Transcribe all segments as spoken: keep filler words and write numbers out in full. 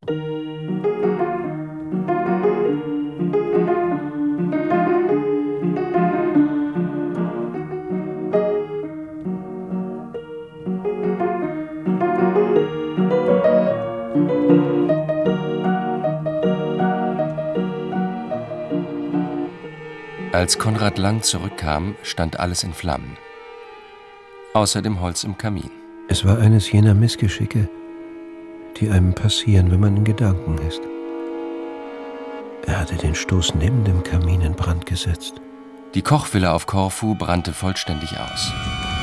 Als Konrad Lang zurückkam, stand alles in Flammen. Außer dem Holz im Kamin. Es war eines jener Missgeschicke, die einem passieren, wenn man in Gedanken ist. Er hatte den Stoß neben dem Kamin in Brand gesetzt. Die Kochvilla auf Korfu brannte vollständig aus.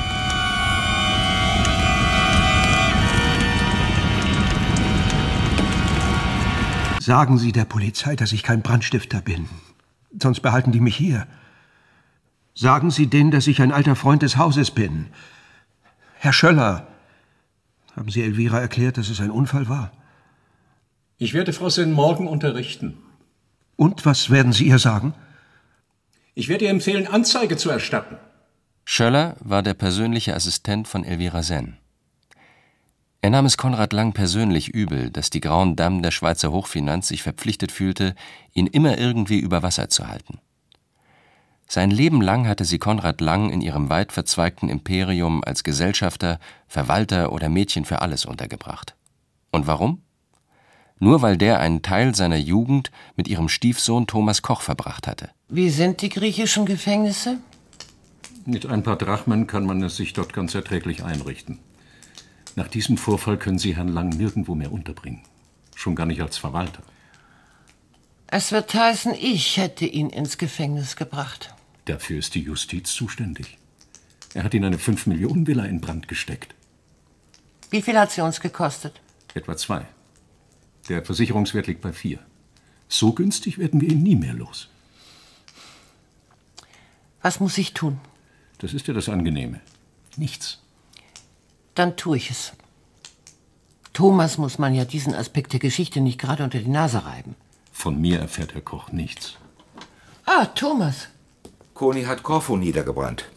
Sagen Sie der Polizei, dass ich kein Brandstifter bin. Sonst behalten die mich hier. Sagen Sie denen, dass ich ein alter Freund des Hauses bin. Herr Schöller, haben Sie Elvira erklärt, dass es ein Unfall war? Ich werde Frau Senn morgen unterrichten. Und was werden Sie ihr sagen? Ich werde ihr empfehlen, Anzeige zu erstatten. Schöller war der persönliche Assistent von Elvira Senn. Er nahm es Konrad Lang persönlich übel, dass die Grande Dame der Schweizer Hochfinanz sich verpflichtet fühlte, ihn immer irgendwie über Wasser zu halten. Sein Leben lang hatte sie Konrad Lang in ihrem weit verzweigten Imperium als Gesellschafter, Verwalter oder Mädchen für alles untergebracht. Und warum? Nur weil der einen Teil seiner Jugend mit ihrem Stiefsohn Thomas Koch verbracht hatte. Wie sind die griechischen Gefängnisse? Mit ein paar Drachmen kann man es sich dort ganz erträglich einrichten. Nach diesem Vorfall können Sie Herrn Lang nirgendwo mehr unterbringen. Schon gar nicht als Verwalter. Es wird heißen, ich hätte ihn ins Gefängnis gebracht. Dafür ist die Justiz zuständig. Er hat in eine fünf Millionen Villa in Brand gesteckt. Wie viel hat sie uns gekostet? Etwa zwei. Der Versicherungswert liegt bei vier. So günstig werden wir ihn nie mehr los. Was muss ich tun? Das ist ja das Angenehme. Nichts. Dann tue ich es. Thomas muss man ja diesen Aspekt der Geschichte nicht gerade unter die Nase reiben. Von mir erfährt Herr Koch nichts. Ah, Thomas. Koni hat Korfu niedergebrannt.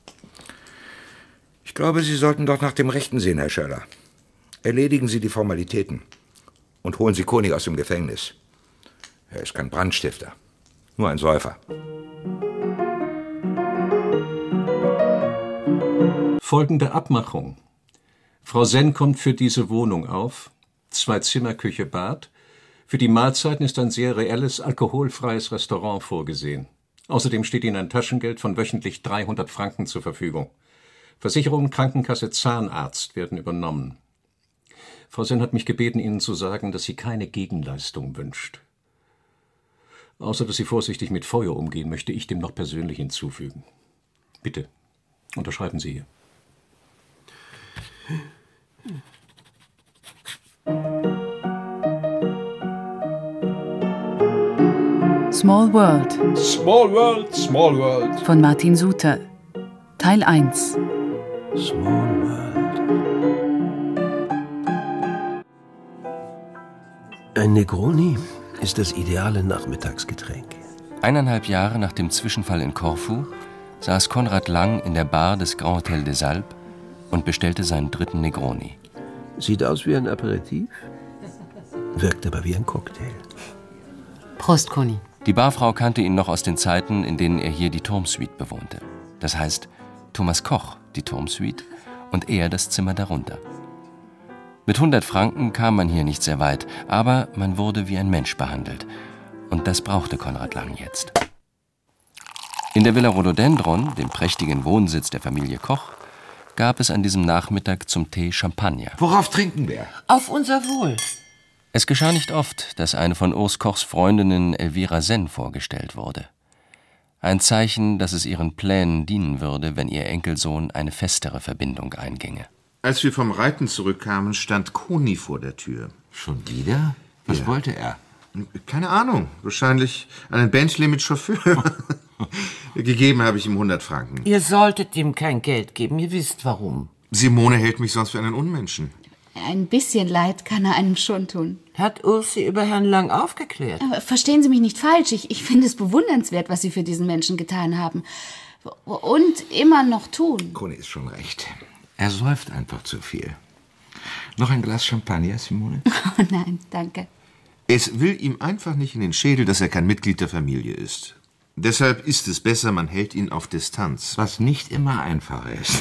Ich glaube, Sie sollten doch nach dem Rechten sehen, Herr Schöller. Erledigen Sie die Formalitäten und holen Sie Koni aus dem Gefängnis. Er ist kein Brandstifter, nur ein Säufer. Folgende Abmachung. Frau Senn kommt für diese Wohnung auf. Zwei Zimmer, Küche, Bad. Für die Mahlzeiten ist ein sehr reelles, alkoholfreies Restaurant vorgesehen. Außerdem steht Ihnen ein Taschengeld von wöchentlich dreihundert Franken zur Verfügung. Versicherung, Krankenkasse, Zahnarzt werden übernommen. Frau Senn hat mich gebeten, Ihnen zu sagen, dass sie keine Gegenleistung wünscht. Außer dass sie vorsichtig mit Feuer umgehen, möchte ich dem noch persönlich hinzufügen. Bitte, unterschreiben Sie hier. Small World. Small World, Small World. Von Martin Suter. Teil eins. Small World. Ein Negroni ist das ideale Nachmittagsgetränk. Eineinhalb Jahre nach dem Zwischenfall in Korfu saß Konrad Lang in der Bar des Grand Hotel des Alpes und bestellte seinen dritten Negroni. Sieht aus wie ein Aperitif, wirkt aber wie ein Cocktail. Prost, Koni. Die Barfrau kannte ihn noch aus den Zeiten, in denen er hier die Turmsuite bewohnte. Das heißt, Thomas Koch die Turmsuite und er das Zimmer darunter. Mit hundert Franken kam man hier nicht sehr weit, aber man wurde wie ein Mensch behandelt. Und das brauchte Konrad Lang jetzt. In der Villa Rhododendron, dem prächtigen Wohnsitz der Familie Koch, gab es an diesem Nachmittag zum Tee Champagner. Worauf trinken wir? Auf unser Wohl. Es geschah nicht oft, dass eine von Urs Kochs Freundinnen Elvira Senn vorgestellt wurde. Ein Zeichen, dass es ihren Plänen dienen würde, wenn ihr Enkelsohn eine festere Verbindung einginge. Als wir vom Reiten zurückkamen, stand Koni vor der Tür. Schon wieder? Was Ja. wollte er? Keine Ahnung. Wahrscheinlich einen Bentley mit Chauffeur. Gegeben habe ich ihm hundert Franken. Ihr solltet ihm kein Geld geben, ihr wisst warum. Simone hält mich sonst für einen Unmenschen. Ein bisschen Leid kann er einem schon tun. Hat Urs Sie über Herrn Lang aufgeklärt? Aber verstehen Sie mich nicht falsch. Ich, ich finde es bewundernswert, was Sie für diesen Menschen getan haben. Und immer noch tun. Koni ist schon recht. Er säuft einfach zu viel. Noch ein Glas Champagner, Simone? Oh nein, danke. Es will ihm einfach nicht in den Schädel, dass er kein Mitglied der Familie ist. Deshalb ist es besser, man hält ihn auf Distanz. Was nicht immer einfach ist.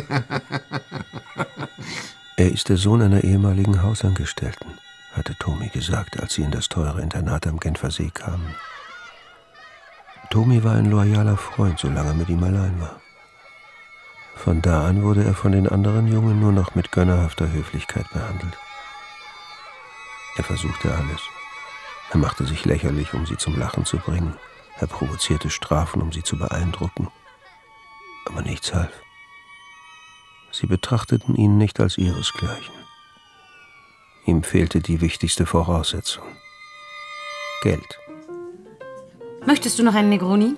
Er ist der Sohn einer ehemaligen Hausangestellten, hatte Tomi gesagt, als sie in das teure Internat am Genfersee kamen. Tomi war ein loyaler Freund, solange er mit ihm allein war. Von da an wurde er von den anderen Jungen nur noch mit gönnerhafter Höflichkeit behandelt. Er versuchte alles. Er machte sich lächerlich, um sie zum Lachen zu bringen. Er provozierte Strafen, um sie zu beeindrucken. Aber nichts half. Sie betrachteten ihn nicht als ihresgleichen. Ihm fehlte die wichtigste Voraussetzung: Geld. Möchtest du noch einen Negroni?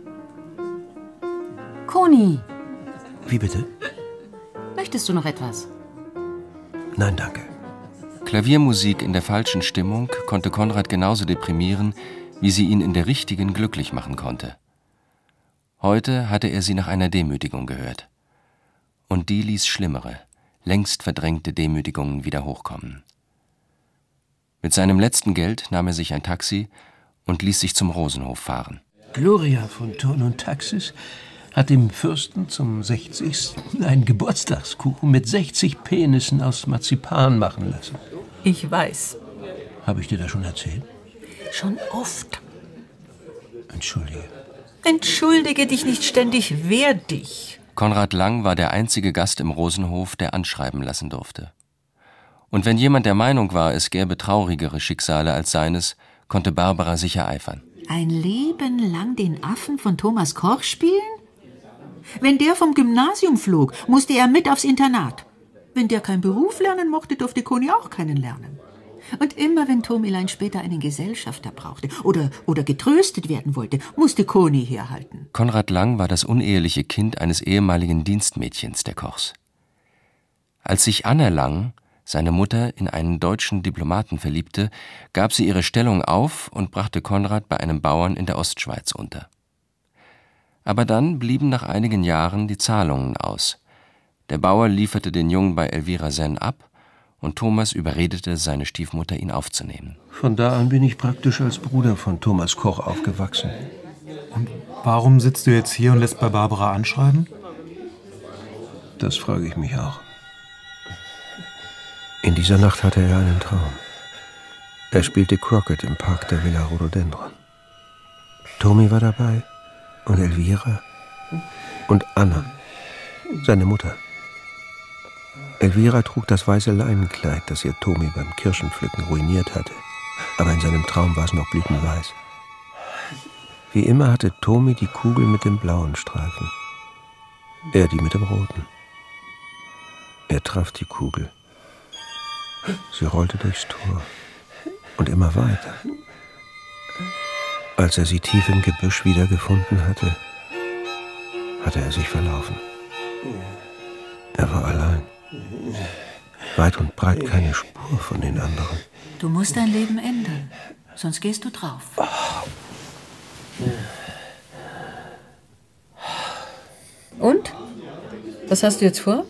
Koni, Wie bitte? möchtest du noch etwas? Nein, danke. Klaviermusik in der falschen Stimmung konnte Konrad genauso deprimieren, wie sie ihn in der richtigen glücklich machen konnte. Heute hatte er sie nach einer Demütigung gehört. Und die ließ schlimmere, längst verdrängte Demütigungen wieder hochkommen. Mit seinem letzten Geld nahm er sich ein Taxi und ließ sich zum Rosenhof fahren. Gloria von Thurn und Taxis hat dem Fürsten zum sechzigsten einen Geburtstagskuchen mit sechzig Penissen aus Marzipan machen lassen. Ich weiß. Habe ich dir das schon erzählt? Schon oft. Entschuldige. Entschuldige dich nicht ständig, wehr dich. Konrad Lang war der einzige Gast im Rosenhof, der anschreiben lassen durfte. Und wenn jemand der Meinung war, es gäbe traurigere Schicksale als seines, konnte Barbara sicher eifern. Ein Leben lang den Affen von Thomas Korch spielen? Wenn der vom Gymnasium flog, musste er mit aufs Internat. Wenn der keinen Beruf lernen mochte, durfte Koni auch keinen lernen. Und immer wenn Tomilein später einen Gesellschafter brauchte oder, oder getröstet werden wollte, musste Koni herhalten. Konrad Lang war das uneheliche Kind eines ehemaligen Dienstmädchens der Kochs. Als sich Anna Lang, seine Mutter, in einen deutschen Diplomaten verliebte, gab sie ihre Stellung auf und brachte Konrad bei einem Bauern in der Ostschweiz unter. Aber dann blieben nach einigen Jahren die Zahlungen aus. Der Bauer lieferte den Jungen bei Elvira Senn ab und Thomas überredete seine Stiefmutter, ihn aufzunehmen. Von da an bin ich praktisch als Bruder von Thomas Koch aufgewachsen. Und warum sitzt du jetzt hier und lässt bei Barbara anschreiben? Das frage ich mich auch. In dieser Nacht hatte er einen Traum. Er spielte Croquet im Park der Villa Rhododendron. Tomi war dabei und Elvira und Anna, seine Mutter. Elvira trug das weiße Leinenkleid, das ihr Tomi beim Kirschenpflücken ruiniert hatte. Aber in seinem Traum war es noch blütenweiß. Wie immer hatte Tomi die Kugel mit dem blauen Streifen. Er die mit dem roten. Er traf die Kugel. Sie rollte durchs Tor und immer weiter. Als er sie tief im Gebüsch wiedergefunden hatte, hatte er sich verlaufen. Er war allein. Weit und breit keine Spur von den anderen. Du musst dein Leben ändern, sonst gehst du drauf. Und? Was hast du jetzt vor?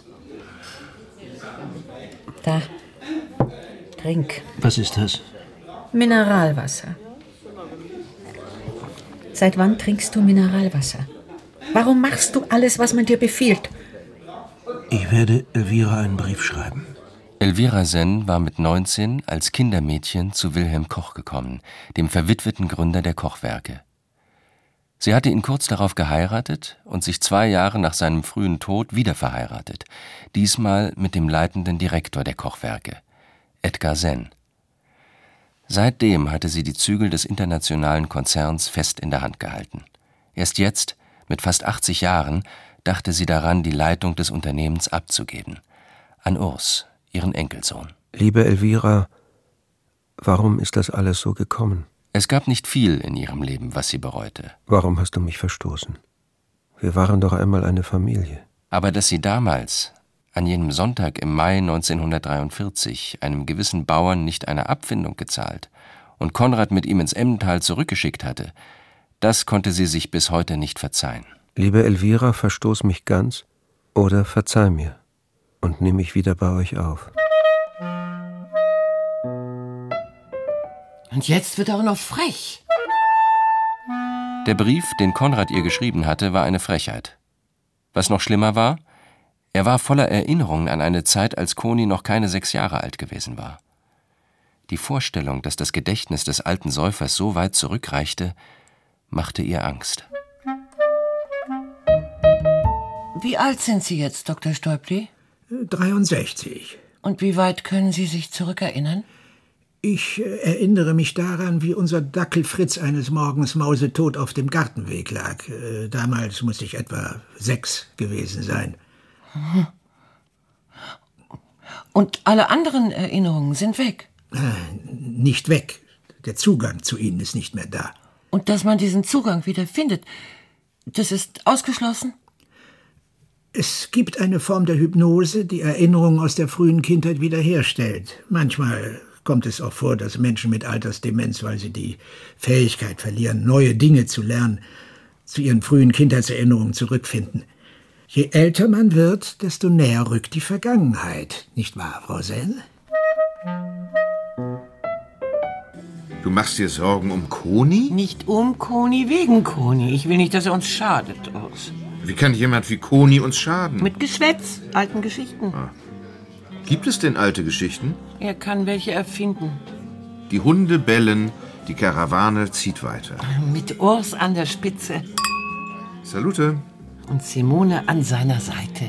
Da. Trink. Was ist das? Mineralwasser. Seit wann trinkst du Mineralwasser? Warum machst du alles, was man dir befiehlt? Ich werde Elvira einen Brief schreiben. Elvira Senn war mit neunzehn als Kindermädchen zu Wilhelm Koch gekommen, dem verwitweten Gründer der Kochwerke. Sie hatte ihn kurz darauf geheiratet und sich zwei Jahre nach seinem frühen Tod wieder verheiratet, diesmal mit dem leitenden Direktor der Kochwerke, Edgar Senn. Seitdem hatte sie die Zügel des internationalen Konzerns fest in der Hand gehalten. Erst jetzt, mit fast achtzig Jahren, dachte sie daran, die Leitung des Unternehmens abzugeben. An Urs, ihren Enkelsohn. Liebe Elvira, warum ist das alles so gekommen? Es gab nicht viel in ihrem Leben, was sie bereute. Warum hast du mich verstoßen? Wir waren doch einmal eine Familie. Aber dass sie damals, an jenem Sonntag im Mai neunzehnhundertdreiundvierzig, einem gewissen Bauern nicht eine Abfindung gezahlt und Konrad mit ihm ins Emmental zurückgeschickt hatte, das konnte sie sich bis heute nicht verzeihen. Liebe Elvira, verstoß mich ganz oder verzeih mir und nimm mich wieder bei euch auf. Und jetzt wird er auch noch frech. Der Brief, den Konrad ihr geschrieben hatte, war eine Frechheit. Was noch schlimmer war, er war voller Erinnerungen an eine Zeit, als Koni noch keine sechs Jahre alt gewesen war. Die Vorstellung, dass das Gedächtnis des alten Säufers so weit zurückreichte, machte ihr Angst. Wie alt sind Sie jetzt, Doktor Stäubli? dreiundsechzig. Und wie weit können Sie sich zurückerinnern? Ich äh, erinnere mich daran, wie unser Dackel Fritz eines Morgens mausetot auf dem Gartenweg lag. Äh, damals muss ich etwa sechs gewesen sein. Und alle anderen Erinnerungen sind weg? Äh, nicht weg. Der Zugang zu ihnen ist nicht mehr da. Und dass man diesen Zugang wieder findet, das ist ausgeschlossen? Es gibt eine Form der Hypnose, die Erinnerungen aus der frühen Kindheit wiederherstellt. Manchmal kommt es auch vor, dass Menschen mit Altersdemenz, weil sie die Fähigkeit verlieren, neue Dinge zu lernen, zu ihren frühen Kindheitserinnerungen zurückfinden. Je älter man wird, desto näher rückt die Vergangenheit. Nicht wahr, Frau Senn? Du machst dir Sorgen um Koni? Nicht um Koni, wegen Koni. Ich will nicht, dass er uns schadet. Wie kann jemand wie Koni uns schaden? Mit Geschwätz, alten Geschichten. Ah. Gibt es denn alte Geschichten? Er kann welche erfinden. Die Hunde bellen, die Karawane zieht weiter. Mit Urs an der Spitze. Salute. Und Simone an seiner Seite.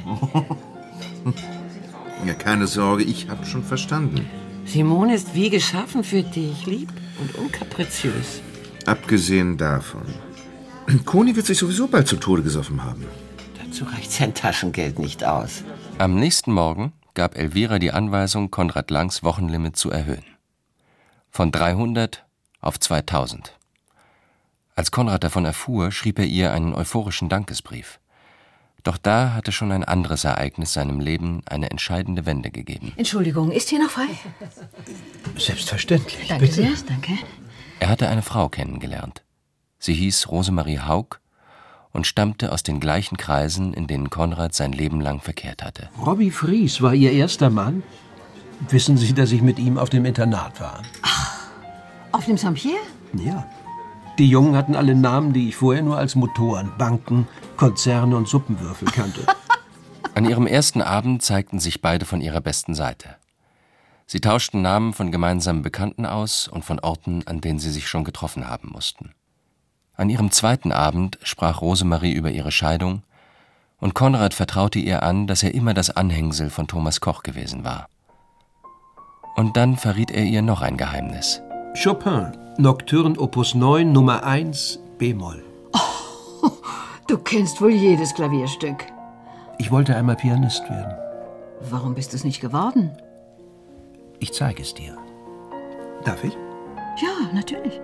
Ja, keine Sorge, ich hab schon verstanden. Simone ist wie geschaffen für dich, lieb und unkapriziös. Abgesehen davon. Koni wird sich sowieso bald zu Tode gesoffen haben. Dazu reicht sein Taschengeld nicht aus. Am nächsten Morgen gab Elvira die Anweisung, Konrad Langs Wochenlimit zu erhöhen. Von dreihundert auf zweitausend. Als Konrad davon erfuhr, schrieb er ihr einen euphorischen Dankesbrief. Doch da hatte schon ein anderes Ereignis seinem Leben eine entscheidende Wende gegeben. Entschuldigung, ist hier noch frei? Selbstverständlich, Danke bitte. sehr, danke. Er hatte eine Frau kennengelernt. Sie hieß Rosemarie Haug und stammte aus den gleichen Kreisen, in denen Konrad sein Leben lang verkehrt hatte. Robby Fries war Ihr erster Mann? Wissen Sie, dass ich mit ihm auf dem Internat war? Ach, auf dem Saint-Pierre? Ja. Die Jungen hatten alle Namen, die ich vorher nur als Motoren, Banken, Konzerne und Suppenwürfel kannte. An ihrem ersten Abend zeigten sich beide von ihrer besten Seite. Sie tauschten Namen von gemeinsamen Bekannten aus und von Orten, an denen sie sich schon getroffen haben mussten. An ihrem zweiten Abend sprach Rosemarie über ihre Scheidung und Konrad vertraute ihr an, dass er immer das Anhängsel von Thomas Koch gewesen war. Und dann verriet er ihr noch ein Geheimnis. Chopin, Nocturne Opus neun, Nummer eins, B-Moll. Oh, du kennst wohl jedes Klavierstück. Ich wollte einmal Pianist werden. Warum bist du es nicht geworden? Ich zeige es dir. Darf ich? Ja, natürlich.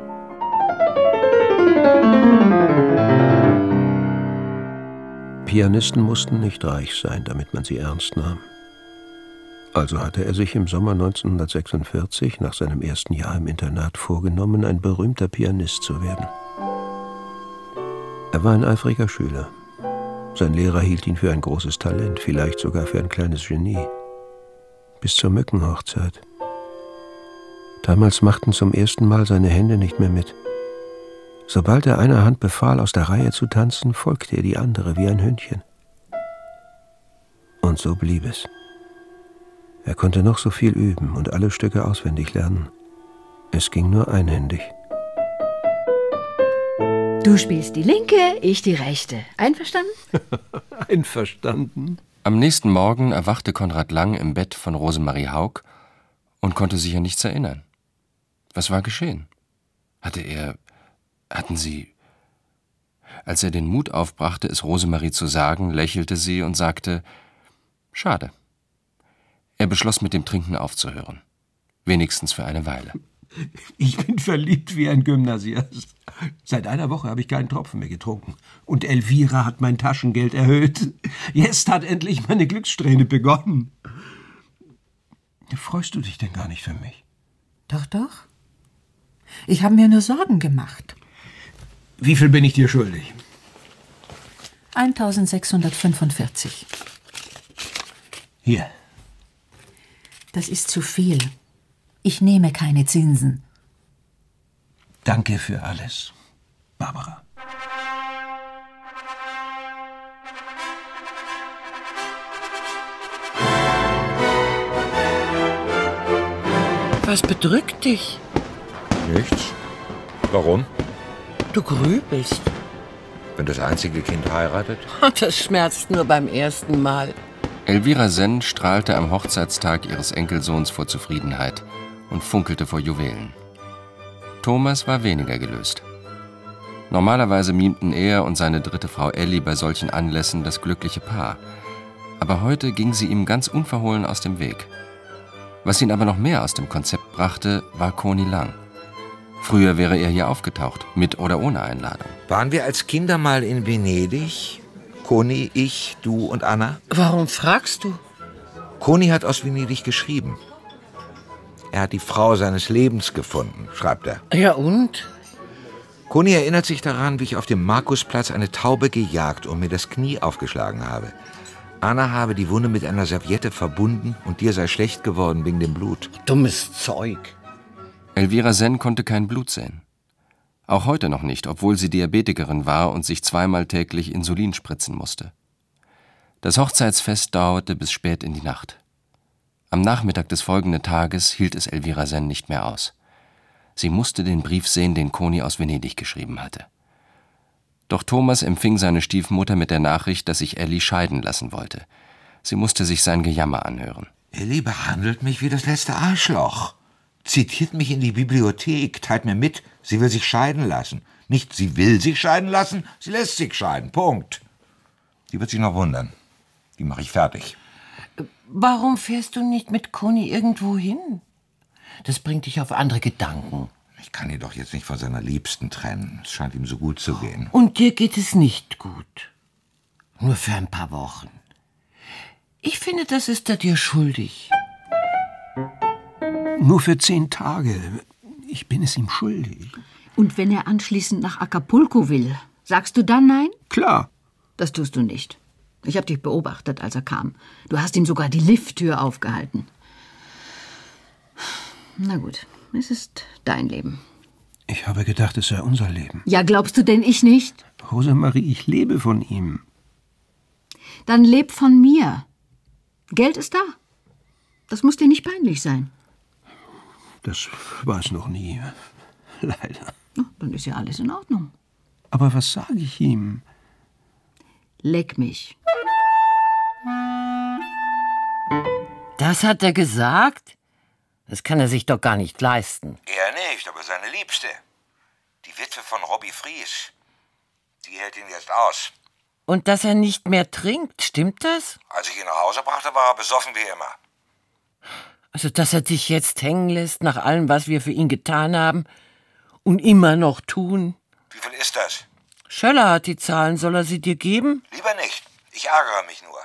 Pianisten mussten nicht reich sein, damit man sie ernst nahm. Also hatte er sich im Sommer neunzehnhundertsechsundvierzig, nach seinem ersten Jahr im Internat, vorgenommen, ein berühmter Pianist zu werden. Er war ein eifriger Schüler. Sein Lehrer hielt ihn für ein großes Talent, vielleicht sogar für ein kleines Genie. Bis zur Mückenhochzeit. Damals machten zum ersten Mal seine Hände nicht mehr mit. Sobald er einer Hand befahl, aus der Reihe zu tanzen, folgte er die andere wie ein Hündchen. Und so blieb es. Er konnte noch so viel üben und alle Stücke auswendig lernen. Es ging nur einhändig. Du spielst die linke, ich die rechte. Einverstanden? Einverstanden. Am nächsten Morgen erwachte Konrad Lang im Bett von Rosemarie Haug und konnte sich an nichts erinnern. Was war geschehen? Hatte er... Hatten Sie... Als er den Mut aufbrachte, es Rosemarie zu sagen, lächelte sie und sagte, »Schade.« Er beschloss, mit dem Trinken aufzuhören. Wenigstens für eine Weile. Ich bin verliebt wie ein Gymnasiast. Seit einer Woche habe ich keinen Tropfen mehr getrunken. Und Elvira hat mein Taschengeld erhöht. Jetzt hat endlich meine Glückssträhne begonnen. Freust du dich denn gar nicht für mich? Doch, doch. Ich habe mir nur Sorgen gemacht. Wie viel bin ich dir schuldig? eintausendsechshundertfünfundvierzig. Hier. Das ist zu viel. Ich nehme keine Zinsen. Danke für alles, Barbara. Was bedrückt dich? Nichts. Warum? Du grübelst. Wenn das einzige Kind heiratet? Das schmerzt nur beim ersten Mal. Elvira Senn strahlte am Hochzeitstag ihres Enkelsohns vor Zufriedenheit und funkelte vor Juwelen. Thomas war weniger gelöst. Normalerweise mimten er und seine dritte Frau Elli bei solchen Anlässen das glückliche Paar. Aber heute ging sie ihm ganz unverhohlen aus dem Weg. Was ihn aber noch mehr aus dem Konzept brachte, war Conny Lang. Früher wäre er hier aufgetaucht, mit oder ohne Einladung. Waren wir als Kinder mal in Venedig? Conny, ich, du und Anna? Warum fragst du? Conny hat aus Venedig geschrieben. Er hat die Frau seines Lebens gefunden, schreibt er. Ja und? Conny erinnert sich daran, wie ich auf dem Markusplatz eine Taube gejagt und mir das Knie aufgeschlagen habe. Anna habe die Wunde mit einer Serviette verbunden und dir sei schlecht geworden wegen dem Blut. Dummes Zeug. Elvira Senn konnte kein Blut sehen. Auch heute noch nicht, obwohl sie Diabetikerin war und sich zweimal täglich Insulin spritzen musste. Das Hochzeitsfest dauerte bis spät in die Nacht. Am Nachmittag des folgenden Tages hielt es Elvira Senn nicht mehr aus. Sie musste den Brief sehen, den Conny aus Venedig geschrieben hatte. Doch Thomas empfing seine Stiefmutter mit der Nachricht, dass sich Elli scheiden lassen wollte. Sie musste sich sein Gejammer anhören. Elli behandelt mich wie das letzte Arschloch. Zitiert mich in die Bibliothek, teilt mir mit, sie will sich scheiden lassen. Nicht, sie will sich scheiden lassen, sie lässt sich scheiden. Punkt. Die wird sich noch wundern. Die mache ich fertig. Warum fährst du nicht mit Conny irgendwo hin? Das bringt dich auf andere Gedanken. Ich kann ihn doch jetzt nicht von seiner Liebsten trennen. Es scheint ihm so gut zu gehen. Und dir geht es nicht gut. Nur für ein paar Wochen. Ich finde, das ist er dir schuldig. Nur für zehn Tage. Ich bin es ihm schuldig. Und wenn er anschließend nach Acapulco will, sagst du dann nein? Klar. Das tust du nicht. Ich habe dich beobachtet, als er kam. Du hast ihm sogar die Lifttür aufgehalten. Na gut, es ist dein Leben. Ich habe gedacht, es sei unser Leben. Ja, glaubst du denn ich nicht? Rosemarie, ich lebe von ihm. Dann leb von mir. Geld ist da. Das muss dir nicht peinlich sein. Das war es noch nie. Leider. Na, dann ist ja alles in Ordnung. Aber was sage ich ihm? Leck mich. Das hat er gesagt? Das kann er sich doch gar nicht leisten. Er nicht, aber seine Liebste. Die Witwe von Robbie Fries. Die hält ihn jetzt aus. Und dass er nicht mehr trinkt, stimmt das? Als ich ihn nach Hause brachte, war er besoffen wie immer. Also, dass er dich jetzt hängen lässt, nach allem, was wir für ihn getan haben und immer noch tun? Wie viel ist das? Schöller hat die Zahlen, soll er sie dir geben? Lieber nicht. Ich ärgere mich nur.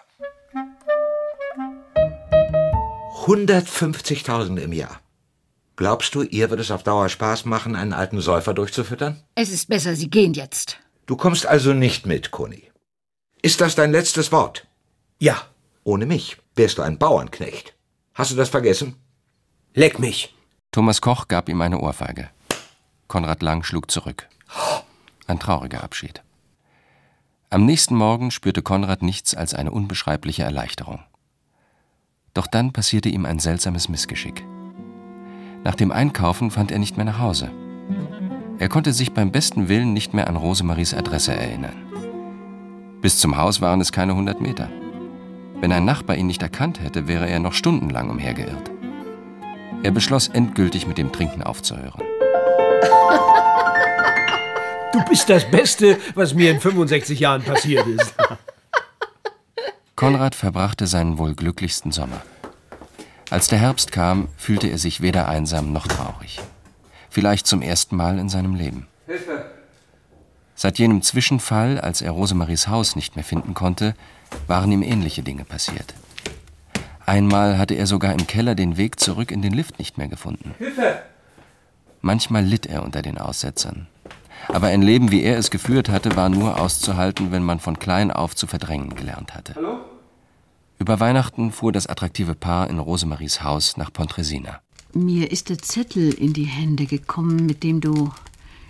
hundertfünfzigtausend im Jahr. Glaubst du, ihr wird es auf Dauer Spaß machen, einen alten Säufer durchzufüttern? Es ist besser, Sie gehen jetzt. Du kommst also nicht mit, Conny. Ist das dein letztes Wort? Ja. Ohne mich wärst du ein Bauernknecht. Hast du das vergessen? Leck mich. Thomas Koch gab ihm eine Ohrfeige. Konrad Lang schlug zurück. Ein trauriger Abschied. Am nächsten Morgen spürte Konrad nichts als eine unbeschreibliche Erleichterung. Doch dann passierte ihm ein seltsames Missgeschick. Nach dem Einkaufen fand er nicht mehr nach Hause. Er konnte sich beim besten Willen nicht mehr an Rosemaries Adresse erinnern. Bis zum Haus waren es keine hundert Meter. Wenn ein Nachbar ihn nicht erkannt hätte, wäre er noch stundenlang umhergeirrt. Er beschloss endgültig mit dem Trinken aufzuhören. Du bist das Beste, was mir in fünfundsechzig Jahren passiert ist. Konrad verbrachte seinen wohl glücklichsten Sommer. Als der Herbst kam, fühlte er sich weder einsam noch traurig. Vielleicht zum ersten Mal in seinem Leben. Hilfe! Seit jenem Zwischenfall, als er Rosemaries Haus nicht mehr finden konnte, waren ihm ähnliche Dinge passiert. Einmal hatte er sogar im Keller den Weg zurück in den Lift nicht mehr gefunden. Hilfe! Manchmal litt er unter den Aussetzern. Aber ein Leben, wie er es geführt hatte, war nur auszuhalten, wenn man von klein auf zu verdrängen gelernt hatte. Hallo? Über Weihnachten fuhr das attraktive Paar in Rosemaries Haus nach Pontresina. Mir ist der Zettel in die Hände gekommen, mit dem du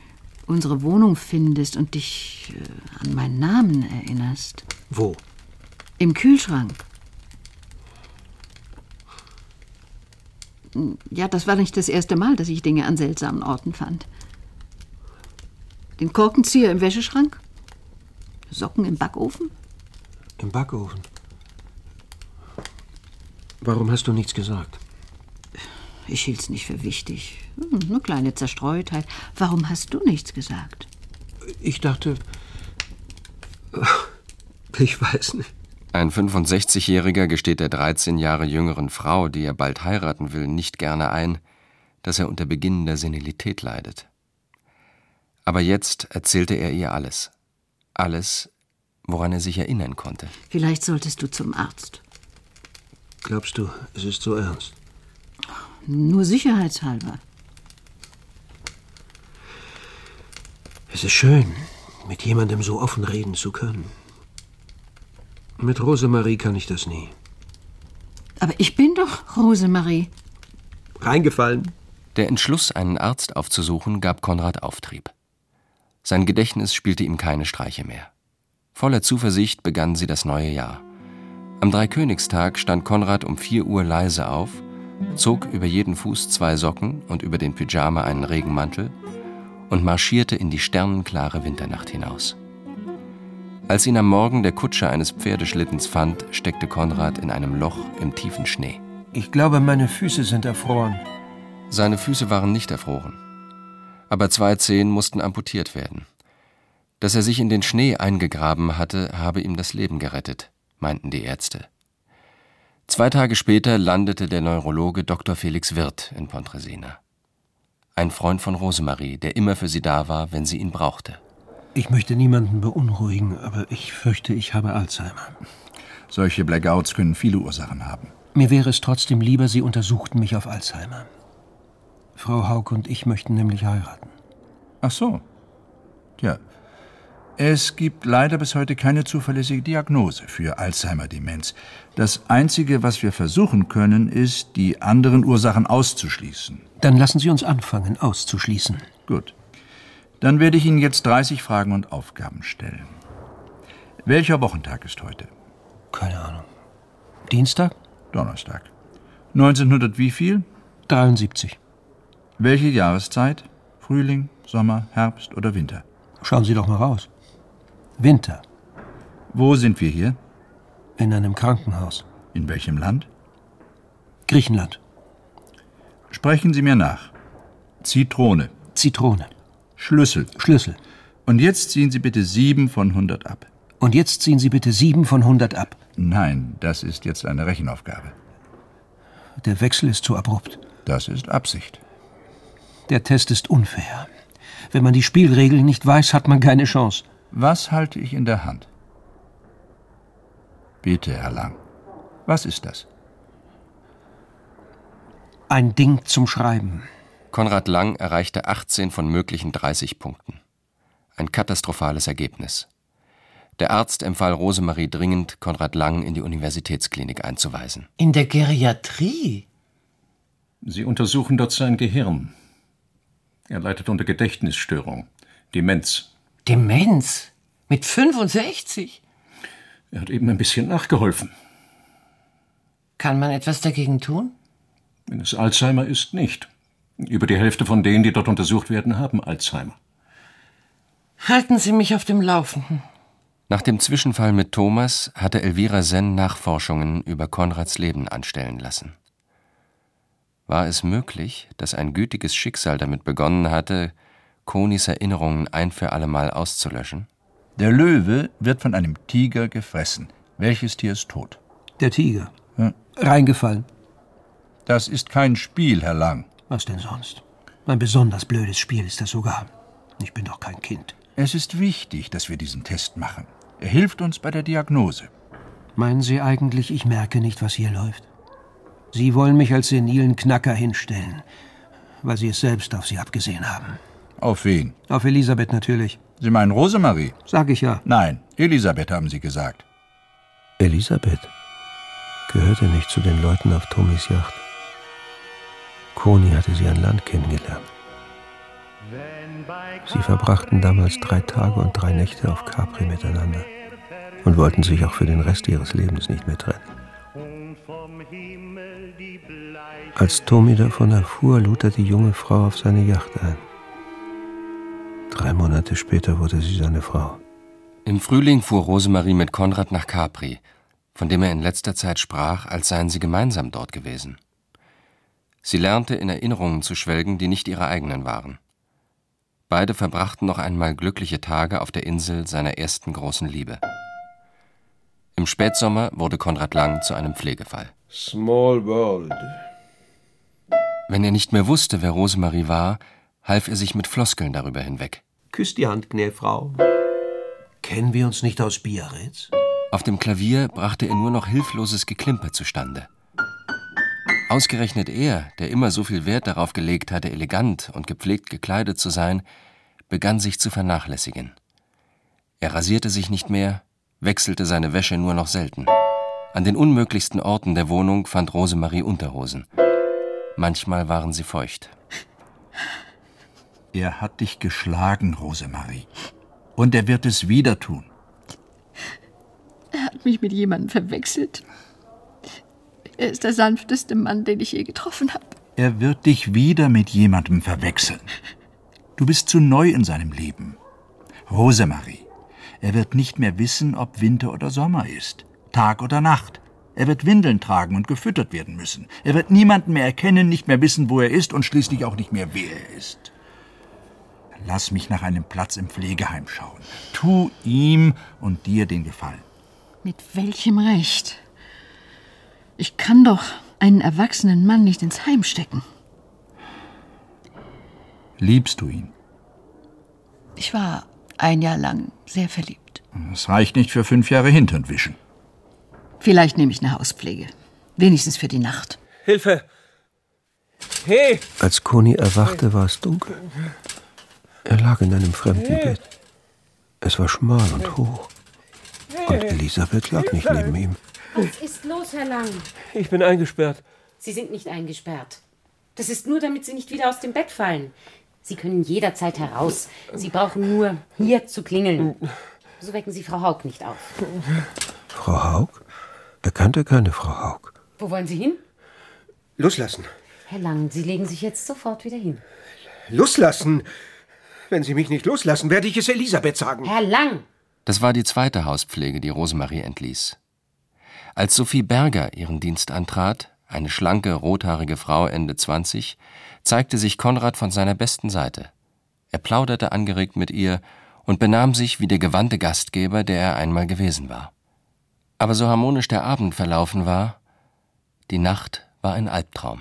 unsere Wohnung findest und dich äh, an meinen Namen erinnerst. Wo? Im Kühlschrank. Ja, das war nicht das erste Mal, dass ich Dinge an seltsamen Orten fand. Den Korkenzieher im Wäscheschrank? Socken im Backofen? Im Backofen? Warum hast du nichts gesagt? Ich hielt's nicht für wichtig. Hm, eine kleine Zerstreutheit. Warum hast du nichts gesagt? Ich dachte... Ich weiß nicht. Ein fünfundsechzigjähriger gesteht der dreizehn Jahre jüngeren Frau, die er bald heiraten will, nicht gerne ein, dass er unter beginnender Senilität leidet. Aber jetzt erzählte er ihr alles. Alles, woran er sich erinnern konnte. Vielleicht solltest du zum Arzt. Glaubst du, es ist so ernst? Nur sicherheitshalber. Es ist schön, mit jemandem so offen reden zu können. Mit Rosemarie kann ich das nie. Aber ich bin doch Rosemarie. Reingefallen. Der Entschluss, einen Arzt aufzusuchen, gab Konrad Auftrieb. Sein Gedächtnis spielte ihm keine Streiche mehr. Voller Zuversicht begann sie das neue Jahr. Am Dreikönigstag stand Konrad um vier Uhr leise auf, zog über jeden Fuß zwei Socken und über den Pyjama einen Regenmantel und marschierte in die sternenklare Winternacht hinaus. Als ihn am Morgen der Kutscher eines Pferdeschlittens fand, steckte Konrad in einem Loch im tiefen Schnee. Ich glaube, meine Füße sind erfroren. Seine Füße waren nicht erfroren. Aber zwei Zehen mussten amputiert werden. Dass er sich in den Schnee eingegraben hatte, habe ihm das Leben gerettet, meinten die Ärzte. Zwei Tage später landete der Neurologe Doktor Felix Wirth in Pontresina. Ein Freund von Rosemarie, der immer für sie da war, wenn sie ihn brauchte. Ich möchte niemanden beunruhigen, aber ich fürchte, ich habe Alzheimer. Solche Blackouts können viele Ursachen haben. Mir wäre es trotzdem lieber, Sie untersuchten mich auf Alzheimer. Frau Haug und ich möchten nämlich heiraten. Ach so. Tja, es gibt leider bis heute keine zuverlässige Diagnose für Alzheimer-Demenz. Das Einzige, was wir versuchen können, ist, die anderen Ursachen auszuschließen. Dann lassen Sie uns anfangen, auszuschließen. Gut. Dann werde ich Ihnen jetzt dreißig Fragen und Aufgaben stellen. Welcher Wochentag ist heute? Keine Ahnung. Dienstag? Donnerstag. neunzehnhundert wie viel? dreiundsiebzig. Welche Jahreszeit? Frühling, Sommer, Herbst oder Winter? Schauen Sie doch mal raus. Winter. Wo sind wir hier? In einem Krankenhaus. In welchem Land? Griechenland. Sprechen Sie mir nach. Zitrone. Zitrone. Schlüssel. Schlüssel. Und jetzt ziehen Sie bitte sieben von hundert ab. Und jetzt ziehen Sie bitte sieben von hundert ab. Nein, das ist jetzt eine Rechenaufgabe. Der Wechsel ist zu abrupt. Das ist Absicht. Der Test ist unfair. Wenn man die Spielregeln nicht weiß, hat man keine Chance. Was halte ich in der Hand? Bitte, Herr Lang. Was ist das? Ein Ding zum Schreiben. Konrad Lang erreichte achtzehn von möglichen dreißig Punkten. Ein katastrophales Ergebnis. Der Arzt empfahl Rosemarie dringend, Konrad Lang in die Universitätsklinik einzuweisen. In der Geriatrie? Sie untersuchen dort sein Gehirn. Er leidet unter Gedächtnisstörung. Demenz. Demenz? Mit fünfundsechzig? Er hat eben ein bisschen nachgeholfen. Kann man etwas dagegen tun? Wenn es Alzheimer ist, nicht. Über die Hälfte von denen, die dort untersucht werden, haben Alzheimer. Halten Sie mich auf dem Laufenden. Nach dem Zwischenfall mit Thomas hatte Elvira Senn Nachforschungen über Konrads Leben anstellen lassen. War es möglich, dass ein gütiges Schicksal damit begonnen hatte, Konis Erinnerungen ein für allemal auszulöschen? Der Löwe wird von einem Tiger gefressen. Welches Tier ist tot? Der Tiger. Ja. Reingefallen. Das ist kein Spiel, Herr Lang. Was denn sonst? Ein besonders blödes Spiel ist das sogar. Ich bin doch kein Kind. Es ist wichtig, dass wir diesen Test machen. Er hilft uns bei der Diagnose. Meinen Sie eigentlich, ich merke nicht, was hier läuft? Sie wollen mich als senilen Knacker hinstellen, weil Sie es selbst auf Sie abgesehen haben. Auf wen? Auf Elisabeth natürlich. Sie meinen Rosemarie? Sag ich ja. Nein, Elisabeth haben Sie gesagt. Elisabeth gehörte nicht zu den Leuten auf Tomis Yacht. Koni hatte sie an Land kennengelernt. Sie verbrachten damals drei Tage und drei Nächte auf Capri miteinander und wollten sich auch für den Rest ihres Lebens nicht mehr trennen. Als Tommy davon erfuhr, lud er die junge Frau auf seine Yacht ein. Drei Monate später wurde sie seine Frau. Im Frühling fuhr Rosemarie mit Konrad nach Capri, von dem er in letzter Zeit sprach, als seien sie gemeinsam dort gewesen. Sie lernte, in Erinnerungen zu schwelgen, die nicht ihre eigenen waren. Beide verbrachten noch einmal glückliche Tage auf der Insel seiner ersten großen Liebe. Im Spätsommer wurde Konrad Lang zu einem Pflegefall. Small world. Wenn er nicht mehr wusste, wer Rosemarie war, half er sich mit Floskeln darüber hinweg. Küss die Hand, Gnäfrau. Kennen wir uns nicht aus Biarritz? Auf dem Klavier brachte er nur noch hilfloses Geklimper zustande. Ausgerechnet er, der immer so viel Wert darauf gelegt hatte, elegant und gepflegt gekleidet zu sein, begann sich zu vernachlässigen. Er rasierte sich nicht mehr, wechselte seine Wäsche nur noch selten. An den unmöglichsten Orten der Wohnung fand Rosemarie Unterhosen. Manchmal waren sie feucht. Er hat dich geschlagen, Rosemarie. Und er wird es wieder tun. Er hat mich mit jemandem verwechselt. Er ist der sanfteste Mann, den ich je getroffen habe. Er wird dich wieder mit jemandem verwechseln. Du bist zu neu in seinem Leben. Rosemarie, er wird nicht mehr wissen, ob Winter oder Sommer ist, Tag oder Nacht. Er wird Windeln tragen und gefüttert werden müssen. Er wird niemanden mehr erkennen, nicht mehr wissen, wo er ist und schließlich auch nicht mehr, wer er ist. Lass mich nach einem Platz im Pflegeheim schauen. Tu ihm und dir den Gefallen. Mit welchem Recht? Ich kann doch einen erwachsenen Mann nicht ins Heim stecken. Liebst du ihn? Ich war ein Jahr lang sehr verliebt. Das reicht nicht für fünf Jahre Hinternwischen. Vielleicht nehme ich eine Hauspflege. Wenigstens für die Nacht. Hilfe! Hey! Als Conny erwachte, war es dunkel. Er lag in einem fremden Bett. Es war schmal und hoch. Und Elisabeth lag nicht neben ihm. Was ist los, Herr Lang? Ich bin eingesperrt. Sie sind nicht eingesperrt. Das ist nur, damit Sie nicht wieder aus dem Bett fallen. Sie können jederzeit heraus. Sie brauchen nur hier zu klingeln. So wecken Sie Frau Haug nicht auf. Frau Haug? Er kannte keine Frau Haug. Wo wollen Sie hin? Loslassen. Herr Lang, Sie legen sich jetzt sofort wieder hin. Loslassen? Wenn Sie mich nicht loslassen, werde ich es Elisabeth sagen. Herr Lang! Das war die zweite Hauspflege, die Rosemarie entließ. Als Sophie Berger ihren Dienst antrat, eine schlanke, rothaarige Frau Ende zwanzig, zeigte sich Konrad von seiner besten Seite. Er plauderte angeregt mit ihr und benahm sich wie der gewandte Gastgeber, der er einmal gewesen war. Aber so harmonisch der Abend verlaufen war, die Nacht war ein Albtraum.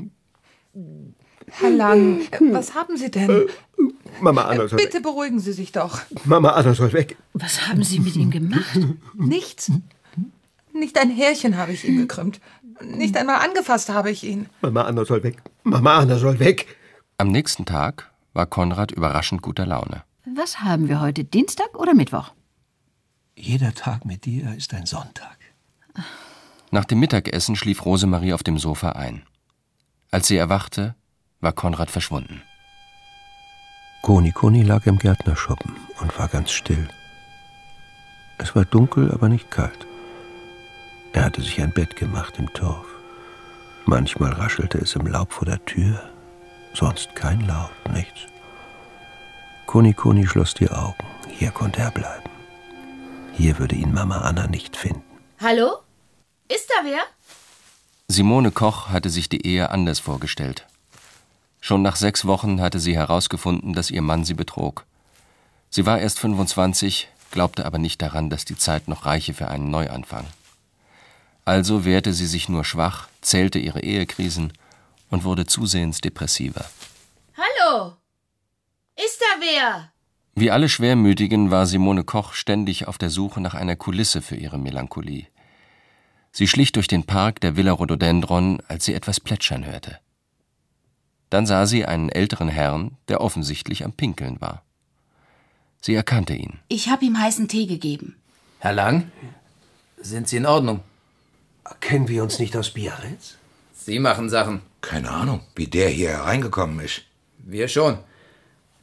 Herr Lang, was haben Sie denn? Äh, Mama Anna soll Bitte weg. beruhigen Sie sich doch. Mama Anna soll weg. Was haben Sie mit ihm gemacht? Nichts. Nicht ein Härchen habe ich ihm gekrümmt. Nicht einmal angefasst habe ich ihn. Mama Anna soll weg. Mama Anna soll weg. Am nächsten Tag war Konrad überraschend guter Laune. Was haben wir heute, Dienstag oder Mittwoch? Jeder Tag mit dir ist ein Sonntag. Nach dem Mittagessen schlief Rosemarie auf dem Sofa ein. Als sie erwachte, war Konrad verschwunden. Koni Koni lag im Gärtnerschuppen und war ganz still. Es war dunkel, aber nicht kalt. Er hatte sich ein Bett gemacht im Torf. Manchmal raschelte es im Laub vor der Tür, sonst kein Laut, nichts. Koni Koni schloss die Augen. Hier konnte er bleiben. Hier würde ihn Mama Anna nicht finden. Hallo? Ist da wer? Simone Koch hatte sich die Ehe anders vorgestellt. Schon nach sechs Wochen hatte sie herausgefunden, dass ihr Mann sie betrog. Sie war erst fünfundzwanzig, glaubte aber nicht daran, dass die Zeit noch reiche für einen Neuanfang. Also wehrte sie sich nur schwach, zählte ihre Ehekrisen und wurde zusehends depressiver. Hallo? Ist da wer? Wie alle Schwermütigen war Simone Koch ständig auf der Suche nach einer Kulisse für ihre Melancholie. Sie schlich durch den Park der Villa Rhododendron, als sie etwas plätschern hörte. Dann sah sie einen älteren Herrn, der offensichtlich am Pinkeln war. Sie erkannte ihn. Ich habe ihm heißen Tee gegeben. Herr Lang, sind Sie in Ordnung? Kennen wir uns nicht aus Biarritz? Sie machen Sachen. Keine Ahnung, wie der hier hereingekommen ist. Wir schon.